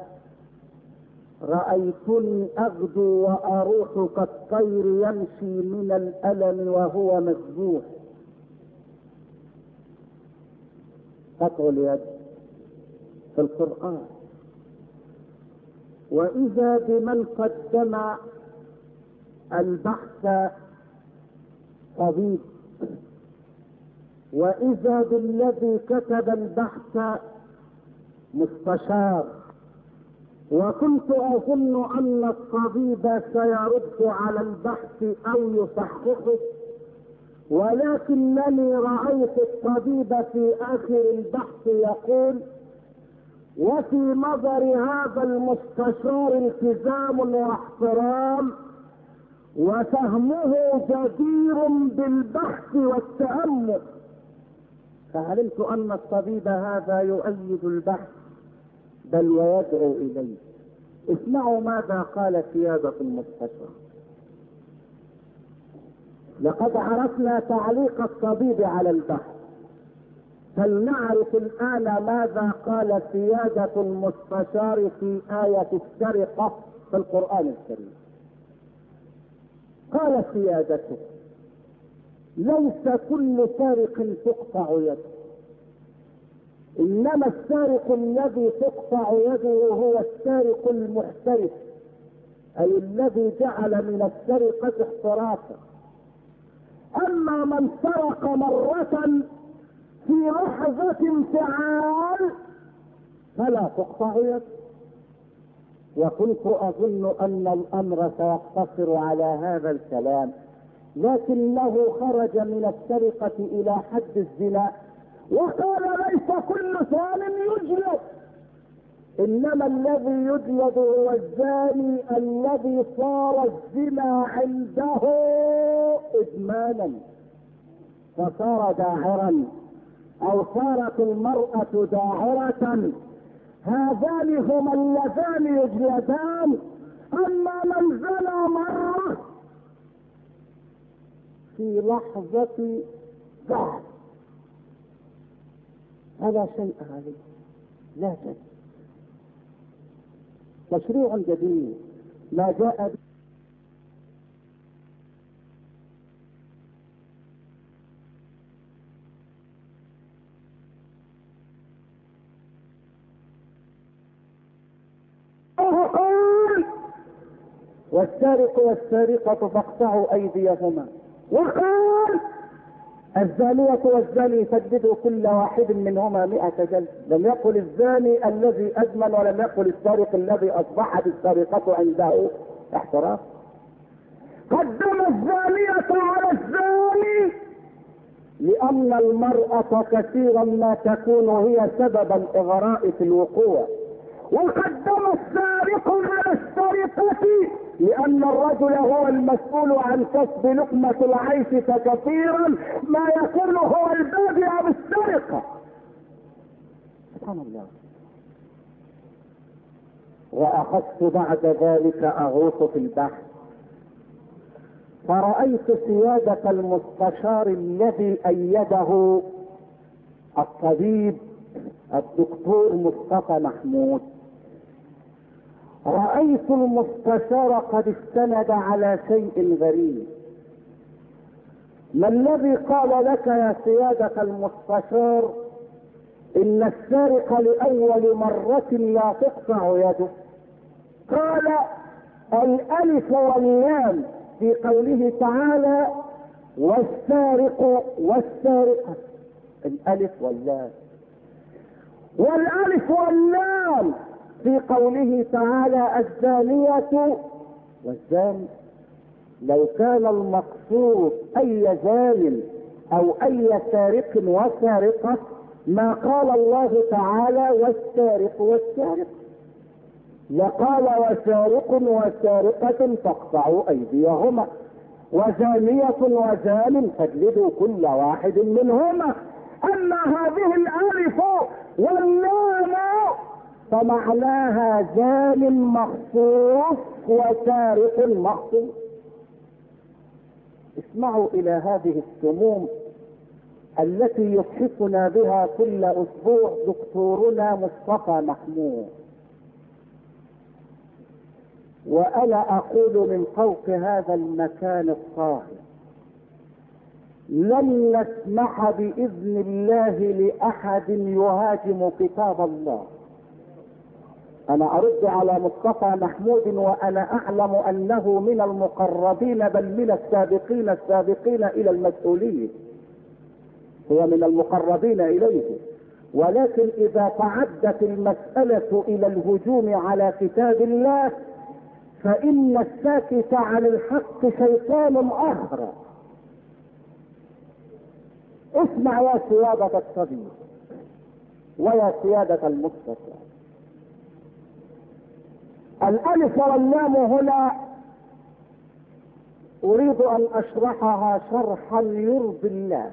رأيتني أغدو وأروح كالطير يمشي من الألم وهو مذبوح. قطع اليد في القرآن. وإذا بمن قدم البحث طبيب، وإذا بالذي كتب البحث مستشار، وكنت اظن ان الطبيب سيرد على البحث او يصححه، ولكنني رأيت الطبيب في آخر البحث يقول: وفي نظر هذا المستشار التزام واحترام، وفهمه جدير بالبحث والتأمل. فعلمت أن الطبيب هذا يؤيد البحث بل ويدعو إليه. اسمعوا ماذا قال سيادة المستشار. لقد عرفنا تعليق الطبيب على البحث، فلنعرف الآن ماذا قال سيادة المستشار في آية السرقة في القرآن الكريم. قال سيادته: ليس كل سارق تقطع يده، إنما السارق الذي تقطع يده هو السارق المحترف، أي الذي جعل من السرقة احترافا. أما من سرق مرة في لحظة انفعال فلا تقطع يده. وكنت أظن أن الأمر سيقتصر على هذا الكلام، لكنه خرج من السرقة إلى حد الزنا وقال: ليس كل ثان يجلد، إنما الذي يجلد هو الزاني الذي صار الزنا عنده إدمانا فصار داعرا، أو صارت المرأة داعرة. هذان هما اللذان يجلدان. أما من زنى مرة في لحظة ضعف هذا شيء عليه، لا شيء. تشريع جديد ما جاء والسارق والسارقة فاقطعوا أيديهما، وقال: الزانية والزاني فجلدوا كل واحد منهما 100 جلد. لم يقل الزاني الذي أدمن، ولم يقل السارق الذي أصبحت السرقة عنده احتراف. قدم الزانية على الزاني لأن المرأة كثيرا ما تكون هي سبب الإغراء في الوقوع، وقدم السارق على السرقة لأن الرجل هو المسؤول عن كسب لقمة العيش، فكثيرا ما يكون هو البادئ بالسرقة. سبحان الله. وأخذت بعد ذلك أغوص في البحث، فرأيت سيادة المستشار الذي أيده الطبيب الدكتور مصطفى محمود. رأيت المستشار قد استند على شيء غريب. ما الذي قال لك يا سيادة المستشار إن السارق لأول مرة لا تقطع يده؟ قال: الألف واللام في قوله تعالى: والسارق والسارقة. الألف واللام، والألف واللام في قوله تعالى: الزانية والزاني. لو كان المقصود أي زان أو أي سارق وسارقة ما قال الله تعالى: والسارق والسارقة، لقال: وسارق وسارقة فاقطعوا أيديهما، وزانية وزان فاجلدوا كل واحد منهما. أما هذه الألف واللام فمعناها زان مخصوص وسارق مخصوص. اسمعوا إلى هذه السموم التي يبحثنا بها كل أسبوع دكتورنا مصطفى محمود. وأنا أقول من فوق هذا المكان الطاهر: لن نسمح بإذن الله لأحد يهاجم كتاب الله. أنا أرد على مصطفى محمود وأنا أعلم أنه من المقربين بل من السابقين إلى المسؤولية، هو من المقربين إليه. ولكن إذا تعدت المسألة إلى الهجوم على كتاب الله فإن الساكت عن الحق شيطان آخر. اسمع يا سيادة الطبيب ويا سيادة المستشار، الألف واللام هنا أريد أن أشرحها شرحا يرضي الله.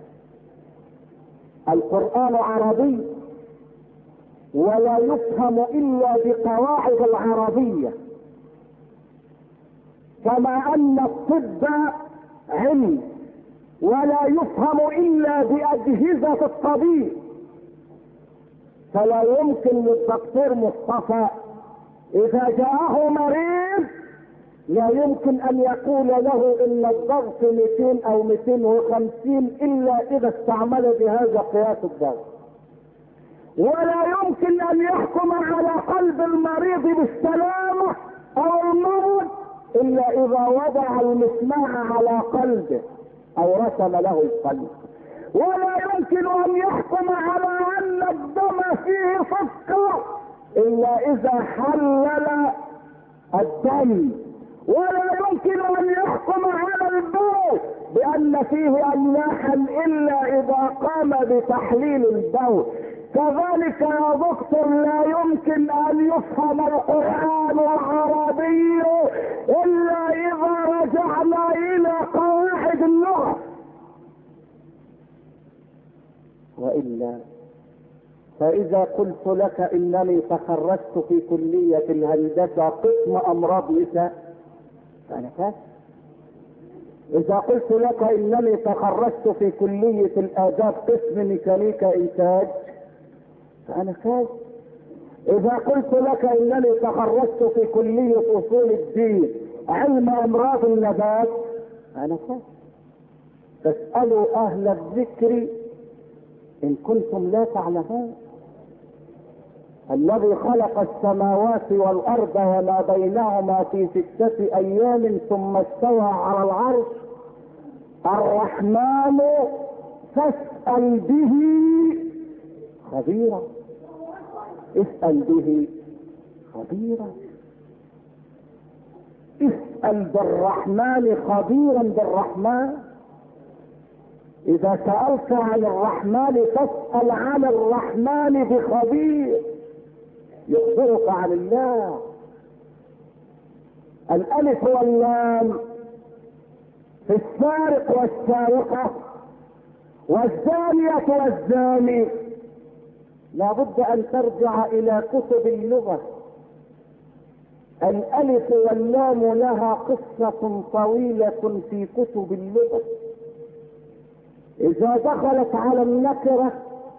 القرآن عربي ولا يفهم إلا بقواعد العربية، كما أن الطب علم ولا يفهم إلا بأجهزة الطبيب. فلا يمكن للدكتور مصطفى إذا جاءه مريض لا يمكن أن يقول له إن الضغط 200 أو 250 إلا إذا استعمل جهاز قياس الضغط، ولا يمكن أن يحكم على قلب المريض بالسلامة أو المرض إلا إذا وضع المسمار على قلبه أو رسم له القلب، ولا يمكن أن يحكم على أن الدم فيه سكر إلا إذا حلل الدم، ولا يمكن أن يحكم على البول بأن فيه أملاحا إلا إذا قام بتحليل البول. كذلك يا دكتور لا يمكن أن يفهم القرآن العربي إلا إذا رجعنا إلى قواعد اللغة، وإلا فإذا قلت لك إنني تخرجت في كلية الهندسة قسم أمراض نساء فأنا كافر. إذا قلت لك إنني تخرجت في كلية الآداب قسم ميكانيكا إنتاج فأنا كافر. إذا قلت لك إنني تخرجت في كلية أصول الدين علم أمراض النبات فأنا كافر. فاسألوا أهل الذكر إن كنتم لا تعلمون. الذي خلق السماوات والأرض وما بينهما في 6 أيام ثم استوى على العرش الرحمن فاسأل به خبيرا. اسأل به خبيرا، اسأل بالرحمن خبيرا بالرحمن. إذا سألت عن الرحمن فاسأل عن الرحمن بخبير يخبرك عن الله. الألف واللام في السارق والسارقة والزانية والزاني لابد أن ترجع إلى كتب اللغة. الألف واللام لها قصة طويلة في كتب اللغة. إذا دخلت على النكرة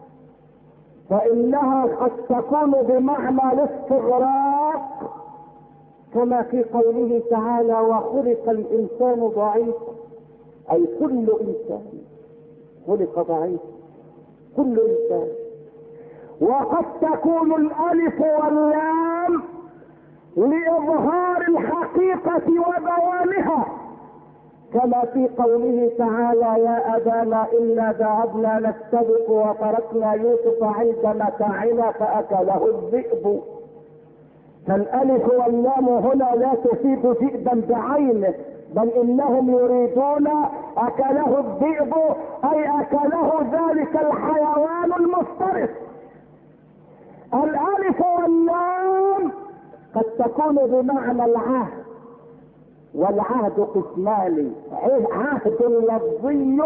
فإنها قد تكون بمعنى الاستغراق، كما في قوله تعالى وخلق الإنسان ضعيفا، أي كل إنسان خلق ضعيفا، كل إنسان. وقد تكون الألف واللام لإظهار الحقيقة وبيانها، كما في قوله تعالى يا أبانا إنا ذهبنا نستبق وتركنا يوسف عند متاعنا فأكله الذئب. فالألف واللام هنا لا تفيد ذئبا بعينه، بل إنهم يريدون أكله الذئب أي أكله ذلك الحيوان المفترس. الألف واللام قد تكون بمعنى العهد، والعهد قسمان، عهد لفظي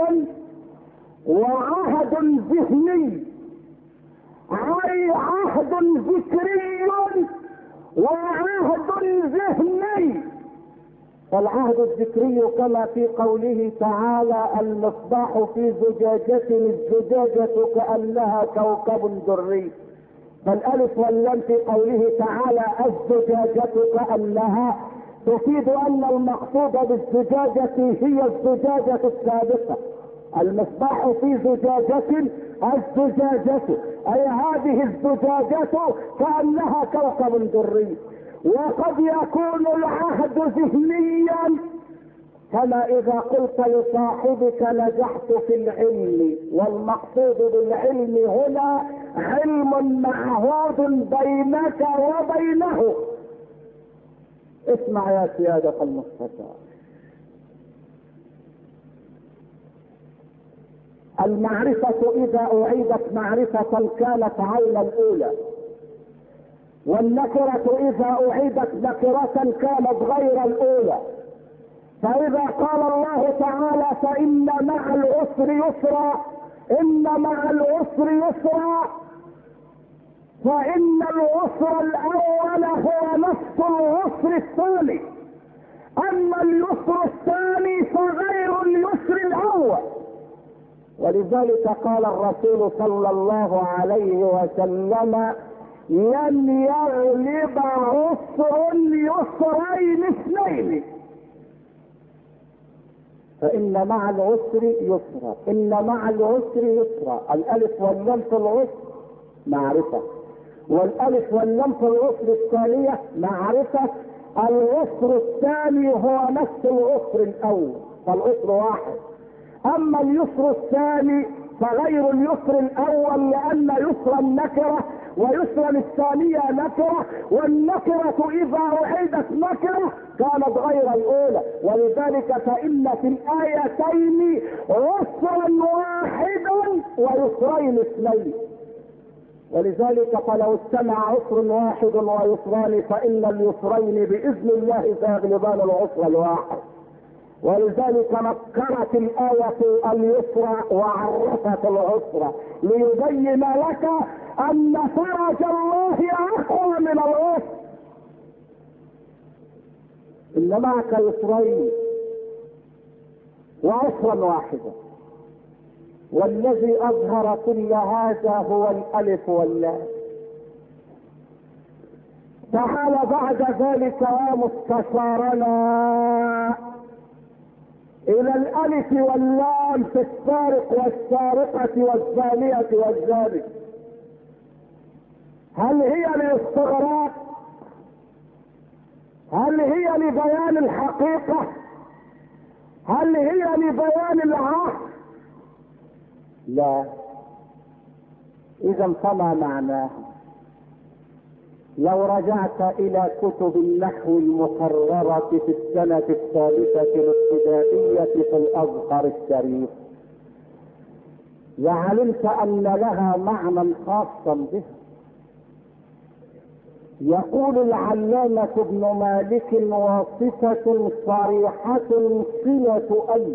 وعهد ذهني، أي عهد ذكري وعهد ذهني. فالعهد الذكري كما في قوله تعالى المصباح في زجاجة الزجاجة كأنها كوكب دري. فالألف واللام في قوله تعالى الزجاجة كأنها تفيد أن المقصود بالزجاجة هي الزجاجة السابقة. المصباح في زجاجة الزجاجة أي هذه الزجاجة كأنها كوكب دري. وقد يكون العهد ذهنيا، كما إذا قلت لصاحبك نجحت في العلم، والمقصود بالعلم هنا علم معهود بينك وبينه. اسمع يا سيادة المستشار، المعرفة اذا اعيدت معرفة كانت عين الاولى، والنكرة اذا اعيدت نكرة كانت غير الاولى. فاذا قال الله تعالى فان مع العسر يسرا، ان مع العسر يسرا، فان العسر الاول هو نفس العسر الثاني، اما اليسر الثاني فغير اليسر الاول. ولذلك قال الرسول صلى الله عليه وسلم لن يغلب عسر يسرين اثنين، فإن مع العسر يسرا، إن مع العسر يسرا. الألف واللام في العسر معرفة، والألف واللام في العسر الثانية معرفة. العسر الثاني هو نفس العسر الأول، فالعسر واحد. أما اليسر الثاني فغير اليسر الأول، لأن يسر النكرة ويسر الثانية نكرة، والنكرة إذا أعيدت نكرة كانت غير الأولى. ولذلك فإن في الآيتين عسرا واحدا ويسرين اثنين. ولذلك فلو اجتمع عسر واحد ويسران فإن اليسرين بإذن الله سيغلبان العسر الواحد. ولذلك نكرت الآية اليسرى وعرفت العسرى ليبين لك أن فرج الله أقوى من العسر. إن معك يسرين وعسرا واحدا، والذي أظهر كل هذا هو الألف واللام. تعال بعد ذلك يا مستشارنا الى الالف واللام في السارق والسارقة والزانية والزاني. هل هي للاستغراق؟ هل هي لبيان الحقيقة؟ هل هي لبيان العهد؟ لا. اذا فما معناها؟ لو رجعت الى كتب النحو المقررة في السنة الثالثة الابتدائية في الازهر الشريف لعلمت ان لها معنى خاصا بها. يقول العلامة ابن مالك وصفة صريحة صلة أي،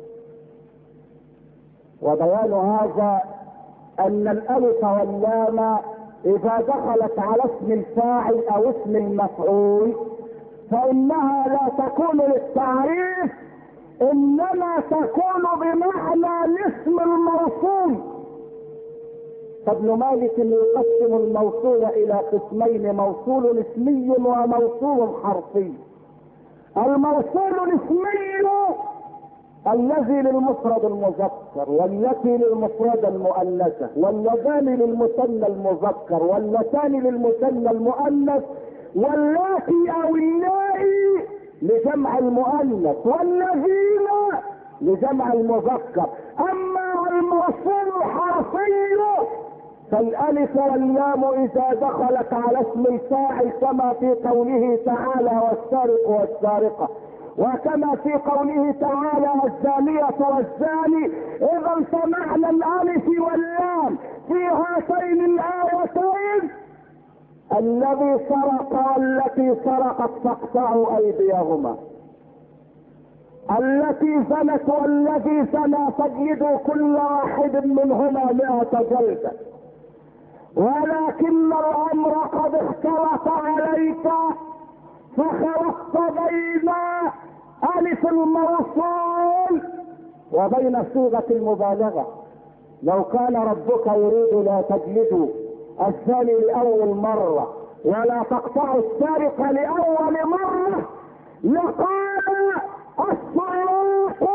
وبيان هذا ان الالف واللام اذا دخلت على اسم الفاعل او اسم المفعول فانها لا تكون للتعريف، انما تكون بمعنى الاسم الموصول. فابن مالك يقسم الموصول الى قسمين: موصول اسمي وموصول حرفي. الموصول الاسمي الذي للمفرد المذكر، والتي للمفرد المؤنثة، واللذان للمثنى المذكر، واللتان للمثنى المؤنث، واللاتي او اللائي لجمع المؤنث، والذين لجمع المذكر. اما الموصول الحرفي فالالف واللام اذا دخلت على اسم الفاعل كما في قوله تعالى والسارق والسارقة، وكما في قوله تعالى الزانية والزاني. اذا فمعنى الالف واللام في هاتين الايتين الذي سرق والتي سرقت فاقطعوا ايديهما، التي زنت والذي زنى فاجلدوا كل واحد منهما 100 جلدة. ولكن الامر قد اختلط عليك فخلطت بين الف الموصول وبين صيغة المبالغة. لو كان ربك يريد لا تجلدوا الزاني لاول مرة ولا تقطعوا السارق لاول مرة لقال السراق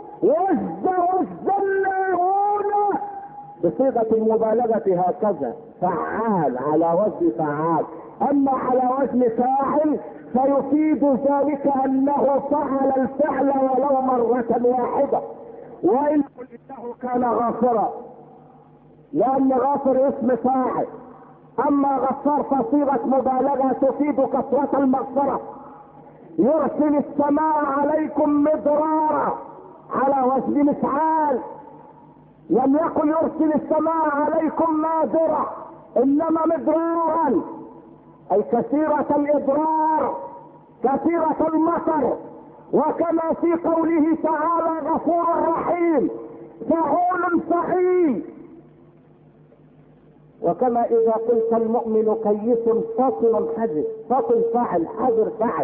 والزناهون بصيغة المبالغة هكذا، فعال على وزن فعال. اما على وزن فاعل فيفيد ذلك انه فعل الفعل ولو مرة واحدة. وإن انه كان غافرا، لان غافر اسم فاعل. اما غفار فصيغة مبالغة تفيد كثرة المغفرة. يرسل السماء عليكم مدرارا على وزن مفعال، لم يقل يرسل السماء عليكم مادرة، انما مدرارا، اي كثيرة الاضرار، كثيرة المطر. وكما في قوله تعالى غفور رحيم، فعول فعيل. وكما اذا قلت المؤمن كيس فاطن حذر، فاطن فاعل، حذر فاعل.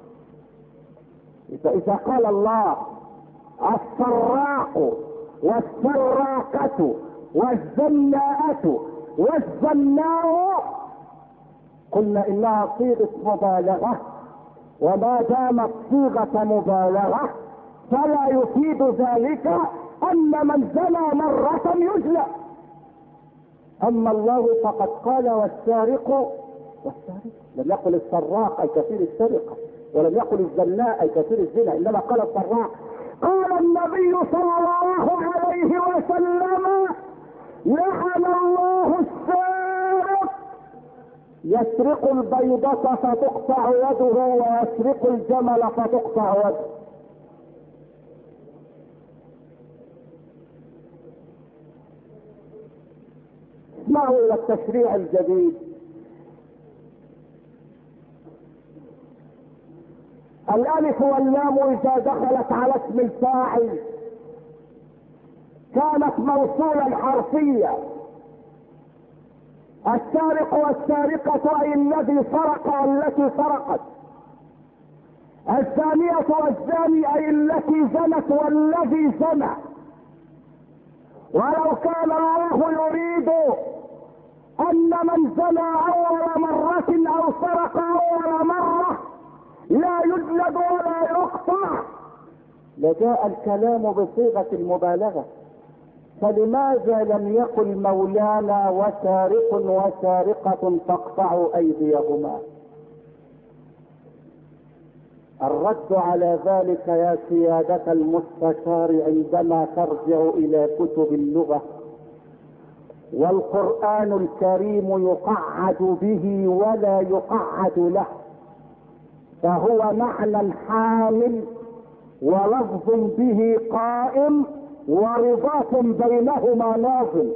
فاذا قال الله السراق والسراقة والزناءة والزناء، قلنا انها صيغة مبالغة، وما دامت صيغة مبالغة فلا يفيد ذلك ان من زنى مرة يجلى. اما الله فقد قال والسارق والسارق، لم يقل السراق اي كثير السرقة، ولم يقل الزناء اي كثير الزنا، انما قال السراق. قال النبي صلى الله عليه وسلم لعن الله السارق، يسرق البيضة فتقطع يده ويسرق الجمل فتقطع يده. اسمعوا الى التشريع الجديد. الالف واللام اذا دخلت على اسم الفاعل كانت موصولا حرفيا. السارق والسارقة اي الذي سرق والتي سرقت، الزانية والزاني اي التي زنت والذي زنى. ولو كان الله يريد ان من زنى اول مرة او سرق اول مرة لا يجلد ولا يقطع لجاء الكلام بصيغة المبالغة. فلماذا لم يقل مولانا وسارق وسارقة فاقطعوا ايديهما؟ الرد على ذلك يا سيادة المستشار عندما ترجع الى كتب اللغة، والقرآن الكريم يقعد به ولا يقعد له، فهو معنى حامل ولفظ به قائم ورباط بينهما ناظم.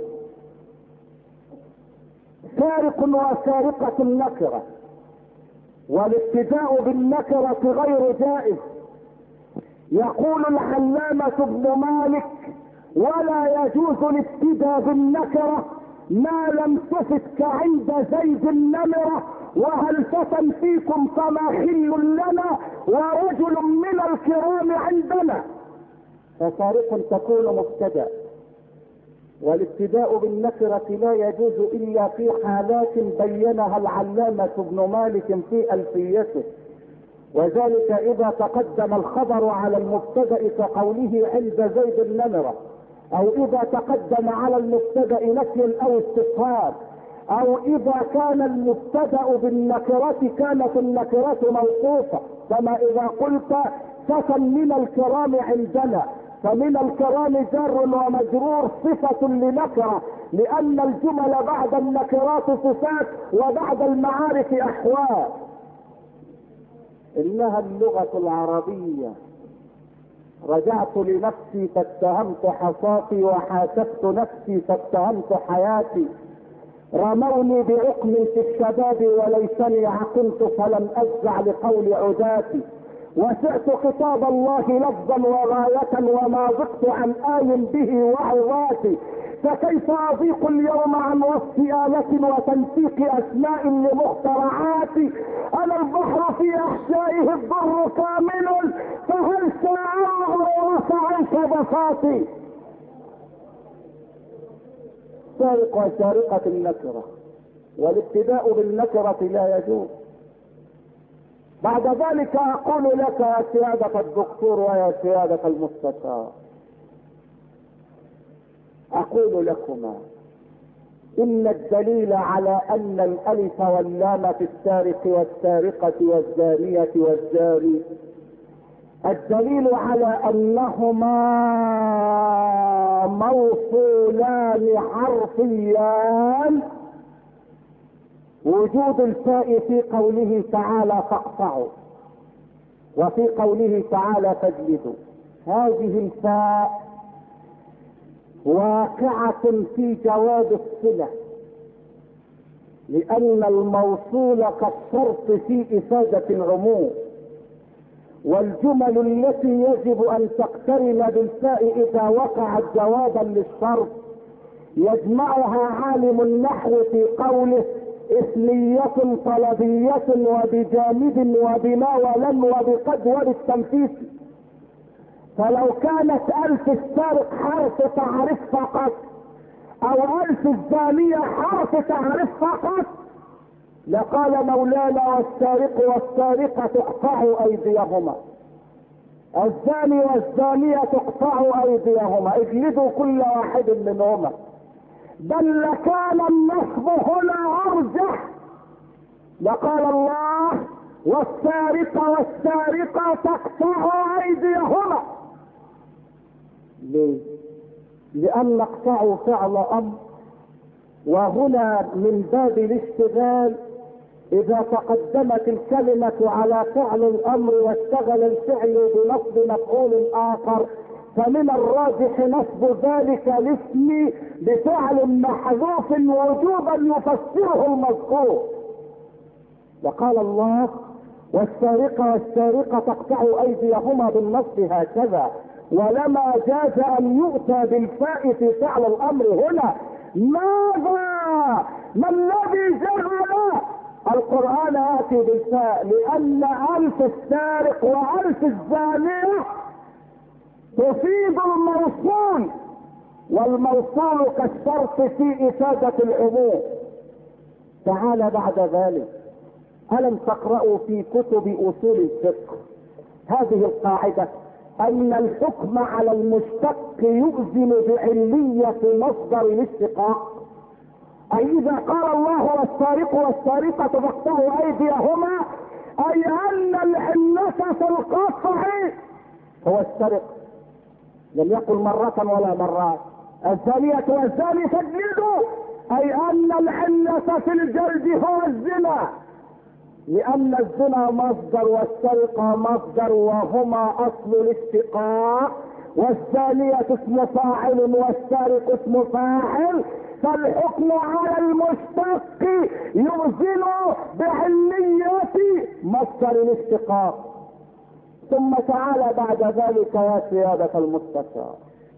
سارق وسارقة نكرة، والابتداء بالنكرة غير جائز. يقول العلامة ابن مالك ولا يجوز الابتداء بالنكرة ما لم تفت كعند زيد النمرة، وهل فتى فيكم فما خل لنا ورجل من الكرام عندنا. فسارق تكون مبتدأ، والابتداء بالنكرة لا يجوز الا في حالات بينها العلامة ابن مالك في الفيته، وذلك اذا تقدم الخبر على المبتدأ كقوله عند زيد النمرة، او اذا تقدم على المبتدأ نفي او استفهام، او اذا كان المبتدأ بالنكرة كانت النكرة موصوفة، كما اذا قلت فتى من الكرام عندنا، فمن الكرام جر ومجرور صفة لنكرة، لان الجمل بعد النكرات صفات وبعد المعارف احوال. انها اللغة العربية. رجعت لنفسي فاتهمت حصاتي، وحاسبت نفسي فاتهمت حياتي. رموني بعقم في الشباب وليسني عقلت فلم افزع لقول عداتي. وسعت كتاب الله لفظا وغاية وما ضقت عن آي به وعظاتي. فكيف اضيق اليوم عن وصف آلة وتنسيق اسماء لمخترعاتي. انا البحر في احشائه الضر كامل، فهل ساعه ورفعت بساطي. سارق وسارقة النكرة، والابتداء بالنكرة لا يجوز. بعد ذلك اقول لك يا سيادة الدكتور ويا سيادة المستشار، اقول لكما ان الدليل على ان الالف واللام في السارق والسارقة والزانية والزاني، الدليل على انهما موصولان حرفيان وجود الفاء في قوله تعالى فاقطعوا، وفي قوله تعالى فاجلدوا. هذه الفاء واقعة في جواب الصلة، لأن الموصول كالشرط في إفادة العموم، والجمل التي يجب أن تقترن بالفاء إذا وقعت جوابا للشرط يجمعها عالم النحو في قوله اسمية طلبية وبجامد وبما ولن وبقد وبالتنفيس. فلو كانت ألف السارق حرف تعريف فقط أو ألف الزانية حرف تعريف فقط لقال مولانا والسارق والسارقة تقطع أيديهما، الزاني والزانية تقطع أيديهما، اجلدوا كل واحد منهما. بل لكان النصب هنا أرجح، لقال الله والسارق والسارقة تقطع أيديهما. ليه؟ لأن اقطعوا فعل أمر، وهنا من باب الاشتغال إذا تقدمت الكلمة على فعل الأمر واشتغل الفعل بنصب مفعول آخر فمن الراجح نصب ذلك الاسم بفعل محذوف وجوبا يفسره المذكور. وقال الله والسارقة والسارقة تقطع أيديهما بالنصب هكذا، ولما جاز أن يؤتى بالفاء في فعل الأمر هنا. ماذا؟ ما الذي جعل القرآن يأتي بالفاء؟ لأن ألف السارق وألف الزانية تفيد الموصول، والموصول كالشرط في إفادة العموم. تعال بعد ذلك، ألم تقرأوا في كتب أصول الفقه هذه القاعدة أن الحكم على المشتق يؤذن بعلية مصدر الاشتقاق؟ أي إذا قال الله والسارق والسارقة تقطعوا أيديهما أي أن العلة في القطع هو السرق، لم يقل مرة ولا مرات الزانية والزاني فاجلدوا، أي أن العلة في الجلد هو الزنا، لأن الزنا مصدر والسرقة مصدر وهما أصل الاشتقاق، والزانية اسم فاعل والسارق اسم فاعل، فالحكم على المشتق يؤذن بعلية مصدر الاشتقاق. ثم تعالى بعد ذلك يا سيادة المستشار،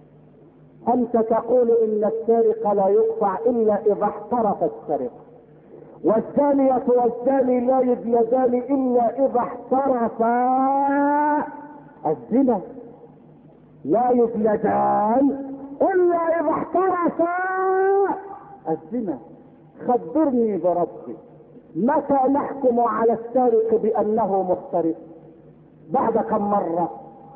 أنت تقول إن السارق لا يقطع إلا إذا احترف السرقة، والزانية والزاني لا يجلدان إلا إذا احترفا الزنا، لا يجلدان إلا إذا احترفا الزنا. خبرني بربي، متى نحكم على السارق بأنه محترف؟ بعد كم مرة؟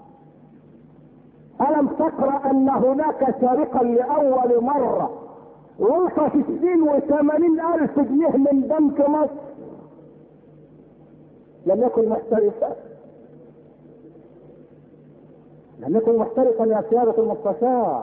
ألم تقرأ أن هناك سارقا لأول مرة وصف 82,000 جنيه من بنك مصر لم يكن محترفا؟ لم يكن محترفا يا سيادة المستشار.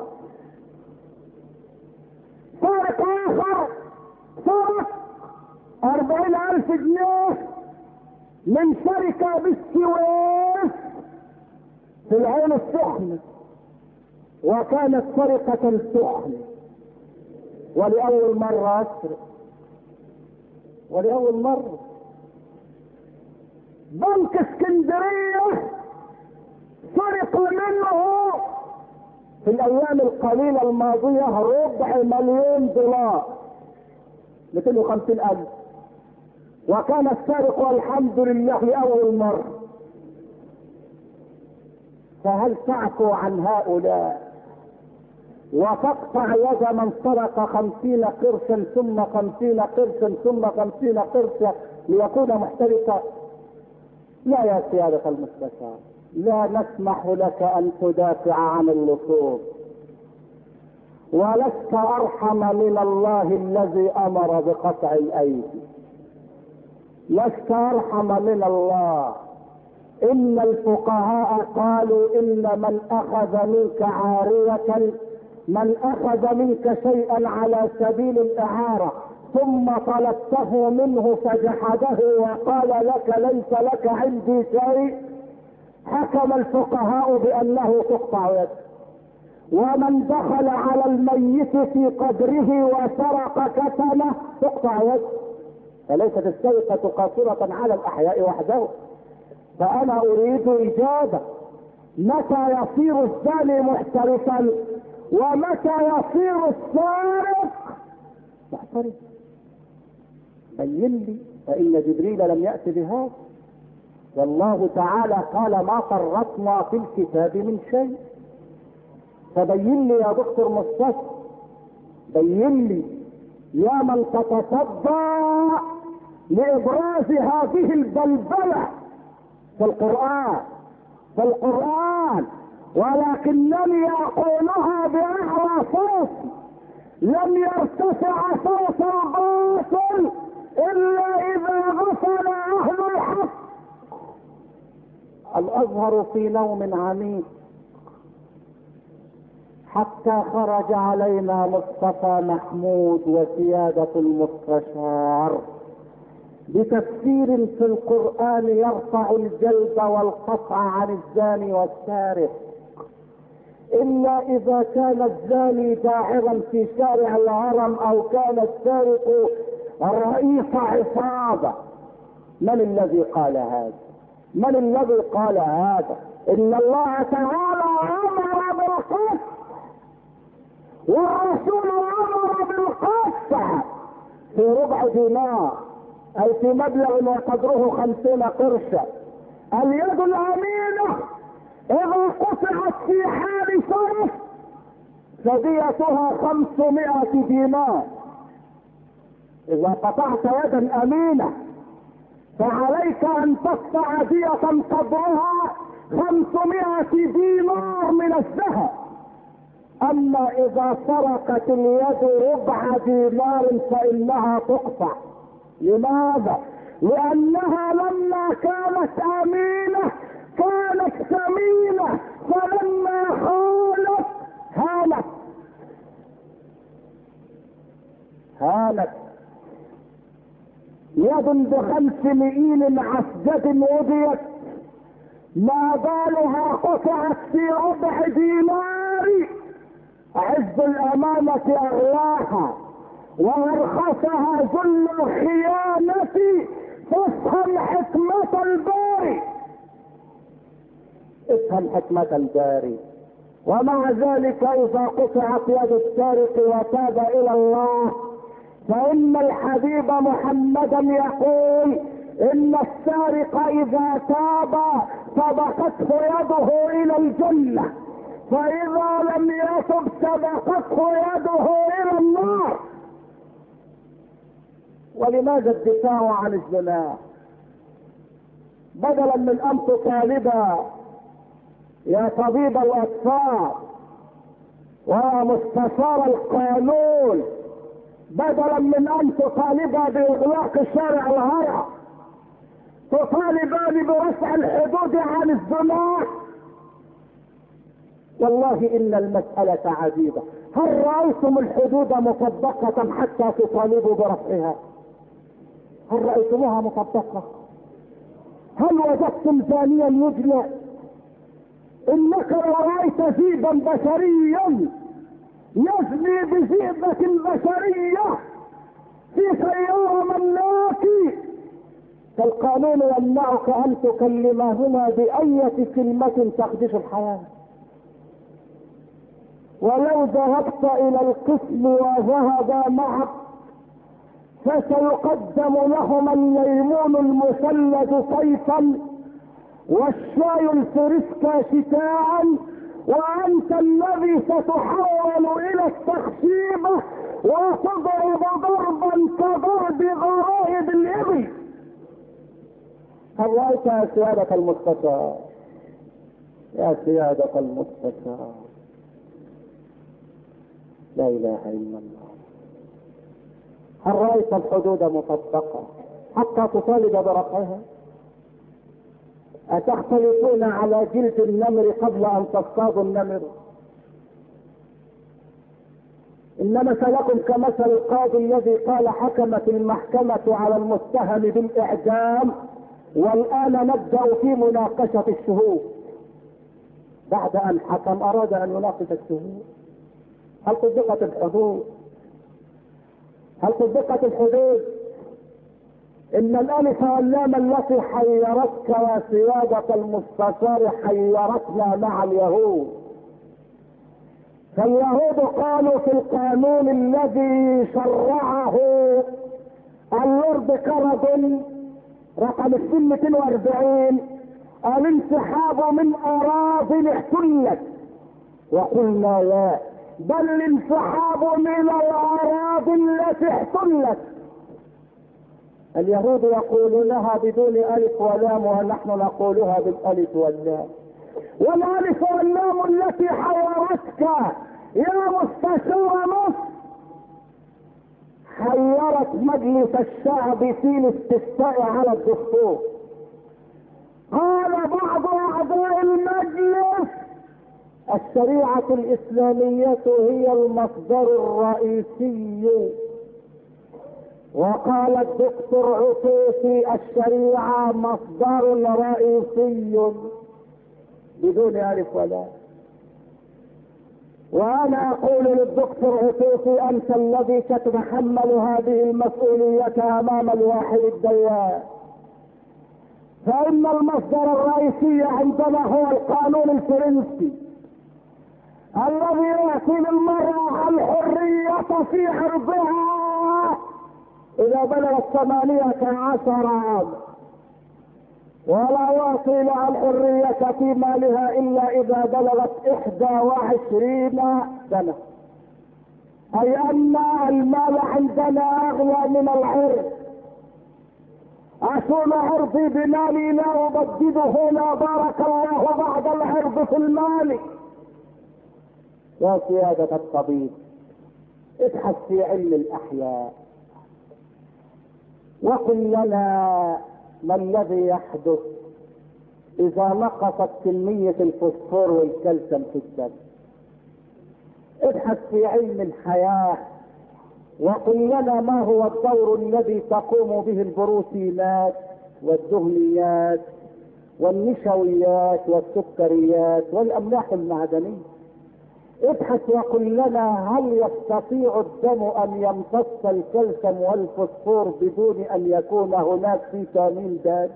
سارق آخر سرق 40,000 جنيه من شركة بالسويس في العين السخنة، وكانت سرقة سخنة، ولأول مرة أسرق، ولأول مرة. بنك اسكندرية سرق منه في الأيام القليلة الماضية $250,000 250,000، وكان السارق والحمد لله لأول مرة. فهل تعفو عن هؤلاء وتقطع يد من سرق 50 قرشا ثم 50 قرشا ثم 50 قرشا ليكون محترفا؟ لا يا سيادة المستشار، لا نسمح لك أن تدافع عن اللصوص، ولست أرحم من الله الذي أمر بقطع الأيدي، لست أرحم من الله. إن الفقهاء قالوا إن من أخذ منك عارية، من أخذ منك شيئا على سبيل الإعارة ثم طلبته منه فجحده وقال لك ليس لك عندي شيء، حكم الفقهاء بأنه تقطع يده. ومن دخل على الميت في قبره وسرق كفنه تقطع يده. فليست السرقة قاصرة على الأحياء وحده. فأنا أريد إجابة: متى يصير الزاني محترفا؟ ومتى يصير السارق محترف؟ بين لي، فإن جبريل لم يأت بهذا، والله تعالى قال: ما فرطنا في الكتاب من شيء. فبين لي يا دكتور مصطفى، بين لي يا من تتصدى لإبراز هذه البلبلة في القرآن، ولكنني أقولها بأعلى صوت. لم يرتفع صوت الباطل إلا إذا غفل أهل الحق. الأزهر في نوم عميق حتى خرج علينا مصطفى محمود وسيادة المستشار بتفسير في القرآن يرفع الجلد والقطع عن الزاني والسارق، إلا إذا كان الزاني داعرا في شارع الهرم أو كان السارق رئيس عصابة. من الذي قال هذا؟ من الذي قال هذا؟ إن الله تعالى أمر بالقسط، والرسول أمر بالقسط في ربع دينار، أي في مبلغ وقدره 50 قرشا. اليد الأمينة إذا قطعت في حال صرف فديتها 500 دينار. إذا قطعت يدا أمينة فعليك أن تقطع دية قدرها 500 دينار من الذهب. أما إذا سرقت اليد ربع دينار فإنها تقطع. لماذا؟ لأنها لما كانت أمينة كانت ثمينة، فلما خانت هانت. يد ب5 مئين عسجد وديت ما بالها قطعت في ربع دينار. عز الأمانة أغلاها وأرخصها ذل الخيانة. فافهم حكمة الباري، افهم حكمة الباري. ومع ذلك إذا قطعت يد السارق وتاب إلى الله فإن الحبيب محمدا يقول: إن السارق إذا تاب سبقته يده إلى الجنة، فإذا لم يتب سبقته يده إلى النار. ولماذا الدفاع عن الزنا؟ بدلا من أن تطالب يا طبيب الأطفال ويا مستشار القانون، بدلا من أن تطالب بإغلاق شارع الهرم تطالبان برفع الحدود عن الزنا. والله إن المسألة عجيبة. هل رأيتم الحدود مطبقة حتى تطالبوا برفعها؟ هل رأيتموها مطبقة؟ هل وجدتم زانيا يجلى؟ إنك رأيت ذئبا بشريا يزني بذئبة بشرية في سيارة ملاكي، فالقانون يمنعك أن تكلمهما بأية كلمة تخدش الحياة. ولو ذهبت إلى القسم وذهب معك فسيقدم لهما الليمون المثلج صيفا والشاي الفريسكا شتاء، وأنت الذي ستحول إلى التخشيبة وتضرب ضربا كضرب غرائب الإبل. هل رأيت يا سيادة المستشار؟ يا سيادة المستشار، لا إله إلا الله. هل رأيت الحدود مطبقة حتى تطالب برفعها؟ أتختلفون على جلد النمر قبل أن تصطادوا النمر؟ إن مثلكم كمثل القاضي الذي قال: حكمت المحكمة على المتهم بالإعدام والآن نبدأ في مناقشة الشهود. بعد ان حكم اراد ان يناقش الشهود. هل طبقت الحدود؟ هل طبقت الحدود؟ ان الالف واللام التي حيرتك يا سيادة المستشار حيرتنا مع اليهود. فاليهود قالوا في القانون الذي شرعه اللورد كارادون رقم 240 الانسحاب من اراضي احتلت، وقلنا لا، بل الانسحاب من الاراضي التي احتلت. اليهود يقولونها بدون الف ولام ونحن نقولها بالالف واللام. والالف واللام التي حيرتك يا مستشار مصر حيرت مجلس الشعب في الاستفتاء على الدستور. قال بعض اعضاء المجلس الشريعة الاسلامية هي المصدر الرئيسي، وقال الدكتور عطيفي الشريعة مصدر رئيسي بدون الف ولام. وانا اقول للدكتور عطيفي انت الذي ستتحمل هذه المسؤولية امام الواحد الديان، فان المصدر الرئيسي عندنا هو القانون الفرنسي الذي يعطي للمرأة الحرية في عرضها اذا بلغت 18 عاما، ولا يعطي لها الحرية في مالها الا اذا بلغت 21 سنة. اي ان المال عندنا اغلى من العرض. اصون عرضي بمالي لا ابدده، لا بارك الله بعد العرض في المال. يا سيادة الطبيب ابحث في علم الاحياء وقل لنا ما الذي يحدث اذا نقصت كمية الفوسفور والكالسيوم في الدم. ابحث في علم الحياة وقل لنا ما هو الدور الذي تقوم به البروتينات والدهنيات والنشويات والسكريات والاملاح المعدنية. ابحث وقل لنا هل يستطيع الدم ان يمتص الكالسيوم والفوسفور بدون ان يكون هناك فيتامين د.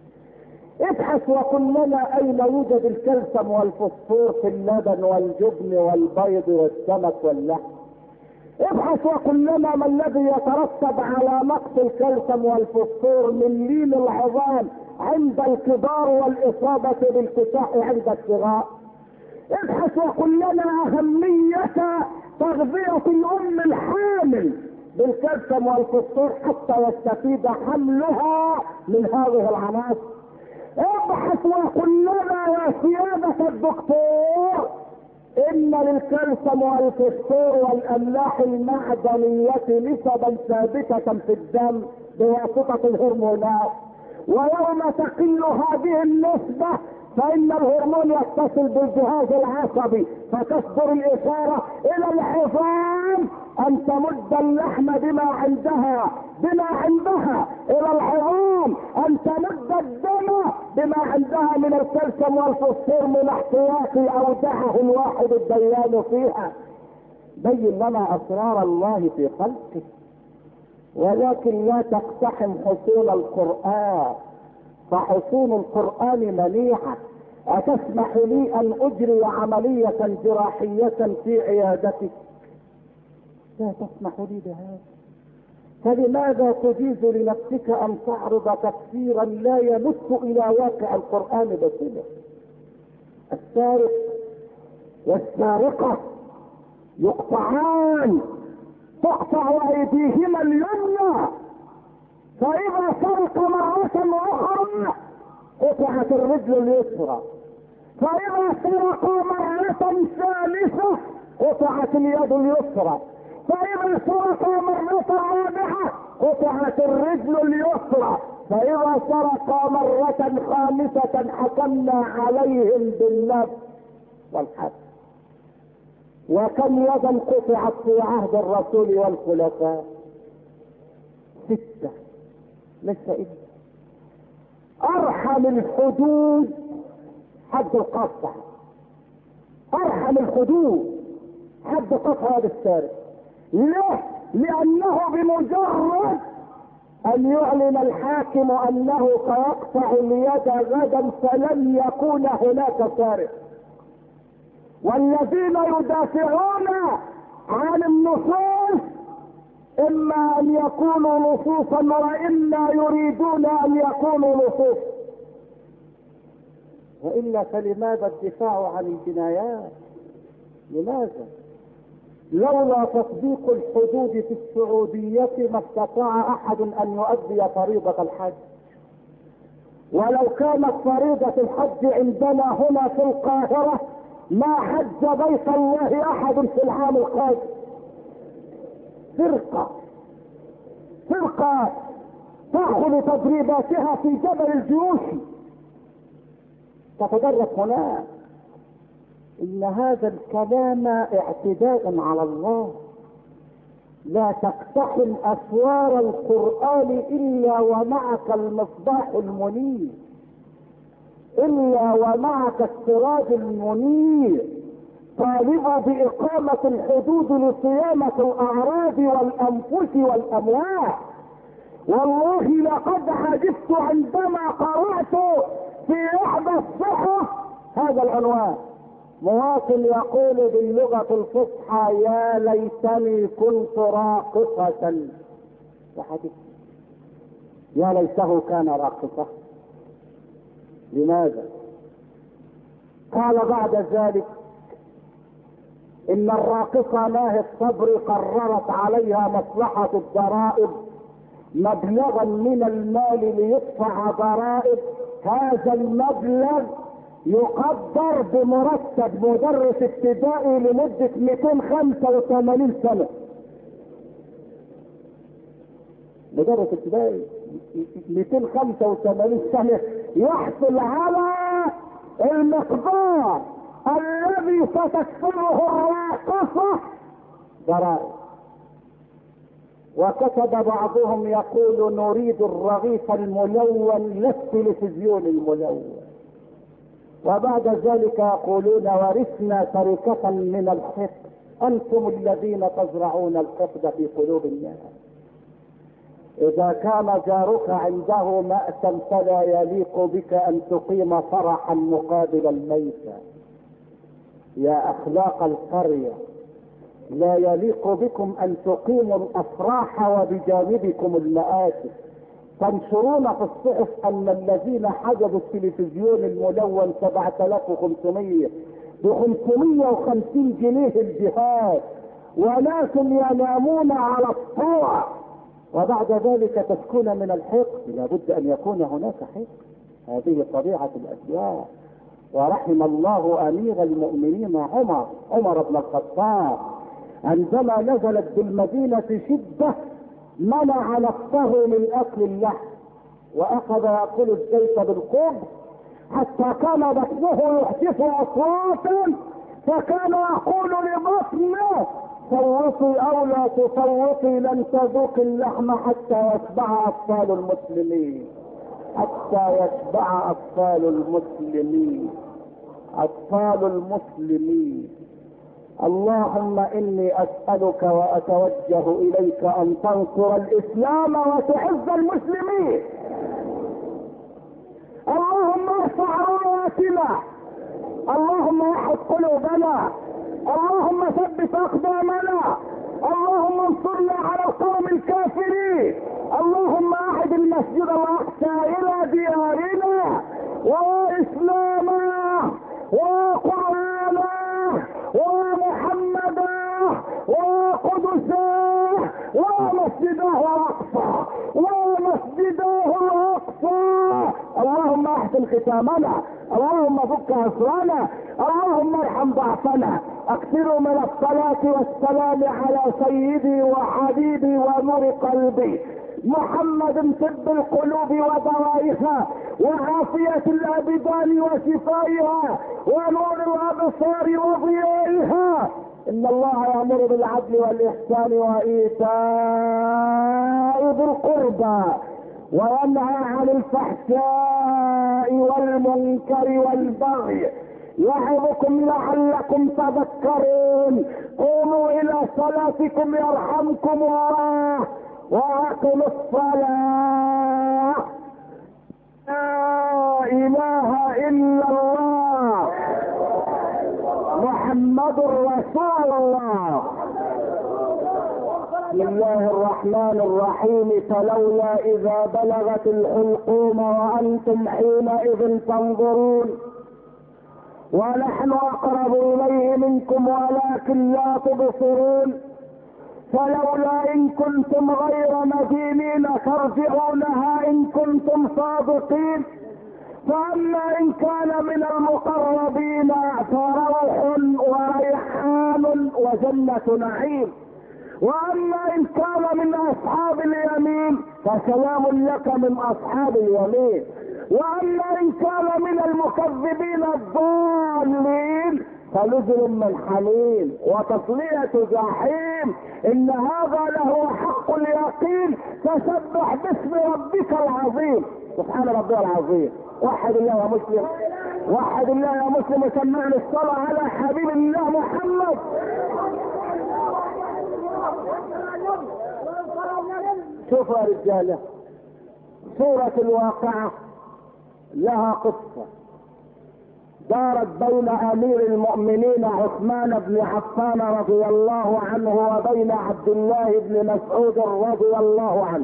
ابحث وقل لنا اين يوجد الكالسيوم والفوسفور في اللبن والجبن والبيض والسمك واللحم. ابحث وقل لنا ما الذي يترتب على نقص الكالسيوم والفوسفور من لين العظام عند الكبار والاصابة بالكساح عند الصغار. ابحث وقل لنا اهمية تغذية الام الحامل بالكالسيوم والفوسفور حتى يستفيد حملها من هذه العناصر. ابحث وقل لنا يا سيادة الدكتور ان للكالسيوم والفوسفور والاملاح المعدنية نسبا ثابتة في الدم بواسطة الهرمونات، ويوم تقل هذه النسبة فان الهرمون يتصل بالجهاز العصبي فتصدر الاشارة الى العظام ان تمد اللحم بما عندها الى العظام ان تمد الدم بما عندها من الكالسيوم والفوسفور من احتياط اودعه الواحد الديان فيها. بين لنا اسرار الله في خلقه، ولكن لا تقتحم حصول القرآن، فحصول القرآن منيعة. أتسمح لي أن أجري عملية جراحية في عيادتك؟ لا تسمح لي بهذا. فلماذا تجيز لنفسك أن تعرض تفسيرا لا يمت إلى واقع القرآن بصلة؟ السارق والسارقة يقطعان، تقطع أيديهما اليمنى، فإذا سرق مرة أخرى قطعت الرجل اليسرى، فإذا سرق مرة ثالثة قطعت اليد اليسرى، فإذا سرق مرة رابعة قطعت الرجل اليسرى، فإذا سرق مرة خامسة حكمنا عليهم بالنفس والحد. وكم يدا قطعت في عهد الرسول والخلفاء؟ 6. لسه إيه؟ أرحم الحدود حد القطع، ارحم الحدود حد قطع بالسارق. ليه؟ لانه بمجرد ان يعلن الحاكم انه سيقطع اليد غدا فلن يكون هناك سارق. والذين يدافعون عن النصوص اما ان يكونوا نصوصا واما يريدون ان يكونوا نصوص، والا فلماذا الدفاع عن الجنايات؟ لماذا؟ لولا تطبيق الحدود في السعودية ما استطاع احد ان يؤدي فريضة الحج. ولو كانت فريضة الحج عندنا هنا في القاهرة ما حج بيت الله احد في العام القادم. فرقة تأخذ تدريباتها في جبل الجيوش تتدرب هناك. ان هذا الكلام اعتداء على الله. لا تقتحم اسوار القرآن الا ومعك المصباح المنير، الا ومعك السراج المنير. طالبوا باقامة الحدود لصيانة الاعراض والانفس والاموال. والله لقد عجبت عندما قرأت في احدى الصحف هذا العنوان: مواطن يقول باللغة الفصحى يا ليتني كنت راقصة. يا ليته كان راقصة. لماذا؟ قال بعد ذلك ان الراقصة ناهي الصبر قررت عليها مصلحة الضرائب مبلغا من المال ليدفع ضرائب. هذا المبلغ يقدر بمرتب مدرس ابتدائي لمدة 285 سنة. مدرس ابتدائي 285 سنة يحصل على المقدار الذي ستكسبه الراقصة ضرائب. وكتب بعضهم يقول نريد الرغيف الملون لا التلفزيون الملون. وبعد ذلك يقولون ورثنا تركة من الحقد. انتم الذين تزرعون الحقد في قلوب الناس. اذا كان جارك عنده مأسا فلا يليق بك ان تقيم فرحا مقابل الميتة. يا اخلاق القرية لا يليق بكم ان تقيموا الافراح وبجانبكم المآسف. تنشرون في الصحف ان الذين حجبوا التلفزيون الملون 7500 ب550 جنيه الجهاد، ولكن ينامون على الطوع. وبعد ذلك تسكن من الحقد. لابد ان يكون هناك حقد. هذه طبيعة الاشياء. ورحم الله امير المؤمنين عمر بن الخطاب عندما نزلت بالمدينة شدة منع نفسه من اكل اللحم واخذ ياكل الزيت بالقرب حتى كان بطنه يحدث اصواتا، فكان يقول لبطنه صوتي او لا تصوتي لن تذوق اللحم حتى يشبع اطفال المسلمين. حتى يشبع اطفال المسلمين. اطفال المسلمين. اللهم اني اسألك واتوجه اليك ان تنصر الاسلام وتعز المسلمين. اللهم ارفع راياتنا. اللهم وحد قلوبنا. اللهم ثبت اقدامنا. اللهم انصرنا على القوم الكافرين. اللهم اعد المسجد الاقصى الى ديارنا واسلامنا وقرآنا ومحمدا وقدسا ومسجده الاقصى ومسجده الاقصى. اللهم احسن ختامنا. اللهم فك اسرنا. اللهم ارحم ضعفنا. اكثروا من الصلاة والسلام على سيدي وحبيبي ونور قلبي محمد طب القلوب ودوائها وعافية الابدان وشفائها ونور الابصار وضيائها. ان الله يأمر بالعدل والاحسان وايتاء ذي القربى وينهى عن الفحشاء والمنكر والبغي يعظكم لعلكم تذكرون. قوموا الى صلاتكم يرحمكم الله واقموا الصلاة. لا اله الا الله محمد رسول الله. بسم الله الرحمن الرحيم. فلولا اذا بلغت الحلقوم وانتم حينئذ تنظرون ونحن اقرب اليه منكم ولكن لا تبصرون. فلولا ان كنتم غير مدينين ترجعونها ان كنتم صادقين. فاما ان كان من المقربين فروح وريحان وجنة نعيم. واما ان كان من اصحاب اليمين فسلام لك من اصحاب اليمين. واما ان كان من المكذبين الضالين فنزل من حميم وتصلية جحيم. ان هذا له حق اليقين. فسبح باسم ربك العظيم. سبحان ربي العظيم. وحد الله يا مسلم، وحد الله يا مسلم، وسمعنا الصلاة على حبيب الله محمد. شوفوا يا رجاله، سورة الواقعة لها قصة دارت بين امير المؤمنين عثمان بن عفان رضي الله عنه وبين عبد الله بن مسعود رضي الله عنه.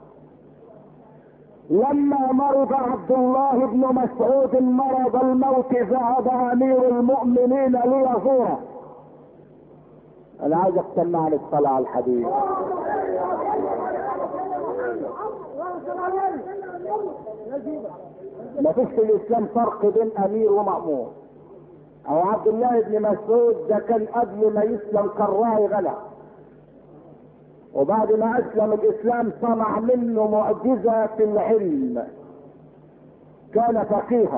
لما مرض عبد الله بن مسعود مرض الموت ذهب امير المؤمنين ليزوره. انا عايز استمع للصلاة على الحديث. ما فيش في الاسلام فرق بين امير ومأمور. او عبد الله بن مسعود ده كان قبل ما يسلم كان راعي غنم، وبعد ما اسلم الاسلام صنع منه معجزة في العلم. كان فقيها،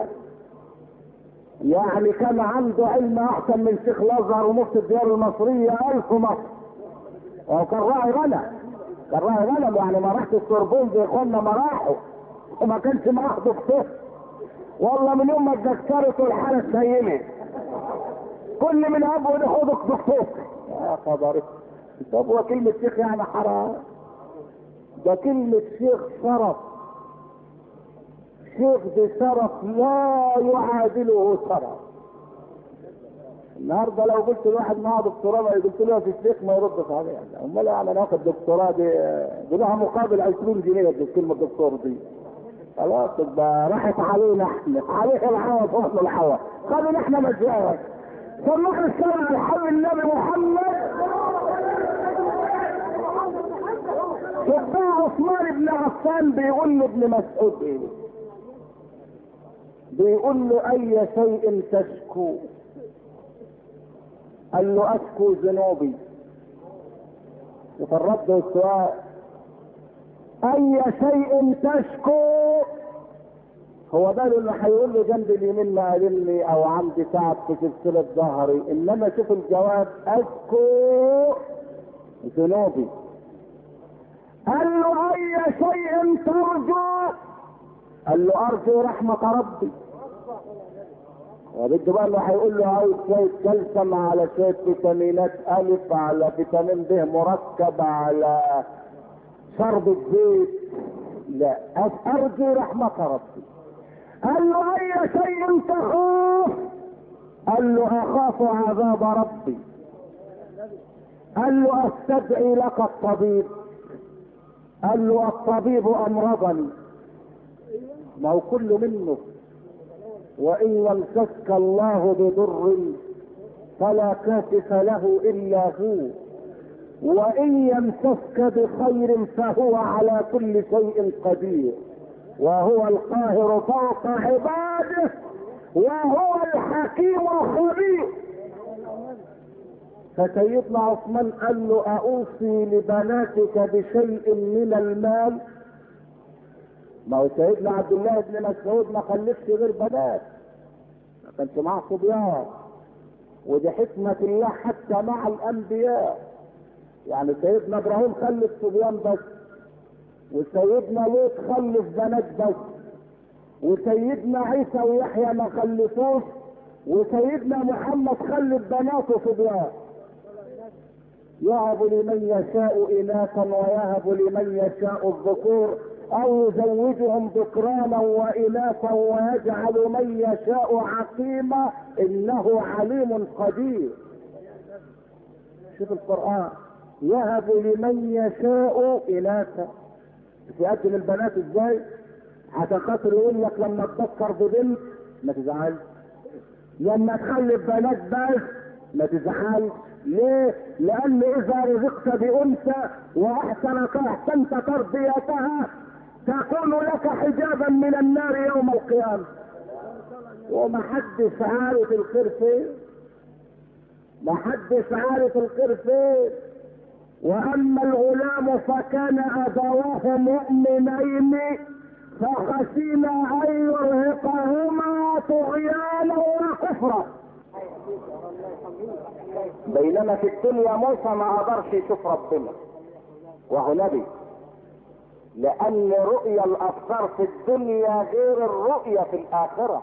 يعني كان عنده علم احسن من شيخ الازهر ومفتي الديار المصرية 1000 مصر. وكان راعي غنم، كان راعي غنم، يعني ما راحش السوربون زي اخواننا ما راحوا، وما كانش معاه دكتور. والله من يوم ما اتذكرت الحالة سيئة كل من ابو ياخدك دكتور. يا خبر. طب هو كلمة شيخ يعني حرام؟ ده كلمة شيخ شرف. شيخ ده شرف لا يعادله شرف. النهارده لو قلت لواحد معاه دكتوراه قلت له في الشيخ ما يردش عليه. امال يعني انا واخد دكتوراه دي لها مقابل 20 جنيه كلمة دكتور دي. خلاص تبقى راحت علينا احنا، عليه الهوى فوق الهوى، خلينا احنا مجاز. سمعنا السلام على حبيب النبي محمد. شبه عثمان بن عفان بيقول لابن مسعود ايه؟ بيقول له اي شيء تشكو؟ قال له اشكو ذنوبي. وفرد السؤال اي شيء تشكو؟ هو ده اللي هيقول له جنب اليمين ما قالني او عندي تعب في سلسله ظهري، انما شوف الجواب اشكو ذنوبي. قال له اي شيء ترجو؟ قال له ارجو رحمه ربي. وبده بقى انه هيقول له عاوز شويه كالسيوم على شويه فيتامينات الف على فيتامين ب مركب على شرب الزيت. لا، ارجو رحمه ربي. قال له اي شيء تخاف؟ قال له اخاف عذاب ربي. قال له استدعي لك الطبيب. قال له الطبيب امرضني. ما هو كله منه. وان يمسسك الله بضر فلا كاشف له الا هو، وان يمسسك بخير فهو على كل شيء قدير، وهو القاهر فوق عباده، وهو الحكيم الخبير. فسيدنا عثمان قال له اوصي لبناتك بشيء من المال. ما هو سيدنا عبد الله بن مسعود ما خلفش غير بنات، ما كانش معاه صبيان، ودي حكمة الله حتى مع الانبياء. يعني سيدنا ابراهيم خلف صبيان بس، وسيدنا لوط خلف بنات بس، وسيدنا عيسى ويحيى ما خلفوش وسيدنا محمد خلف بناته صبيان، يهب لمن يشاء إناثا ويهب لمن يشاء الذكور أو يزوجهم ذكرانا وإناثا ويجعل من يشاء عقيما إنه عليم قدير. شوف القرآن، يهب لمن يشاء إناثا، يقدم البنات ازاي؟ عشان خاطر يقول لك لما تفكر ببنت ما تزعلش، لما تخلف بنات بس ما تزعلش. ليه؟ لان اذا رزقت بانثى واحسنت تربيتها تكون لك حجابا من النار يوم القيامه، ومحدش عارف الخير فين، محدش عارف الخير فين. واما الغلام فكان ابواه مؤمنين فخشينا ان يرهقهما طغيانا وكفرا. بينما في الدنيا موسى ما قدرش يشوف ربنا وهو نبي، لان رؤيا الابصار في الدنيا غير الرؤيا في الاخره.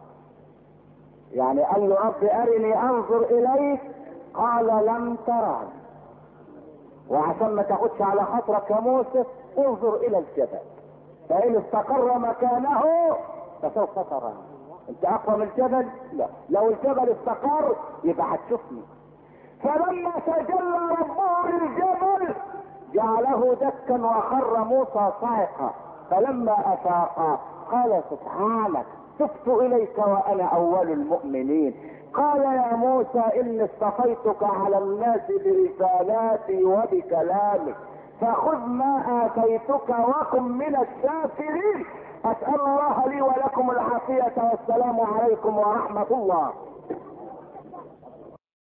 يعني قال له رب ارني انظر اليك، قال لم ترني. وعشان ما تاخدش على خاطرك يا موسى انظر الى الجبل فان استقر مكانه فسوف تراني. انت اقوى من الجبل؟ لا، لو الجبل استقر يبقى هتشوفني. فلما تجلى ربه للجبل جعله دكا وخر موسى صاعقا، فلما افاق قال سبحانك تبت اليك وانا اول المؤمنين. قال يا موسى اني اصطفيتك على الناس برسالاتي وبكلامي فخذ ما اتيتك وكن من الشاكرين. اسال الله لي ولكم العافيه والسلام عليكم ورحمه الله.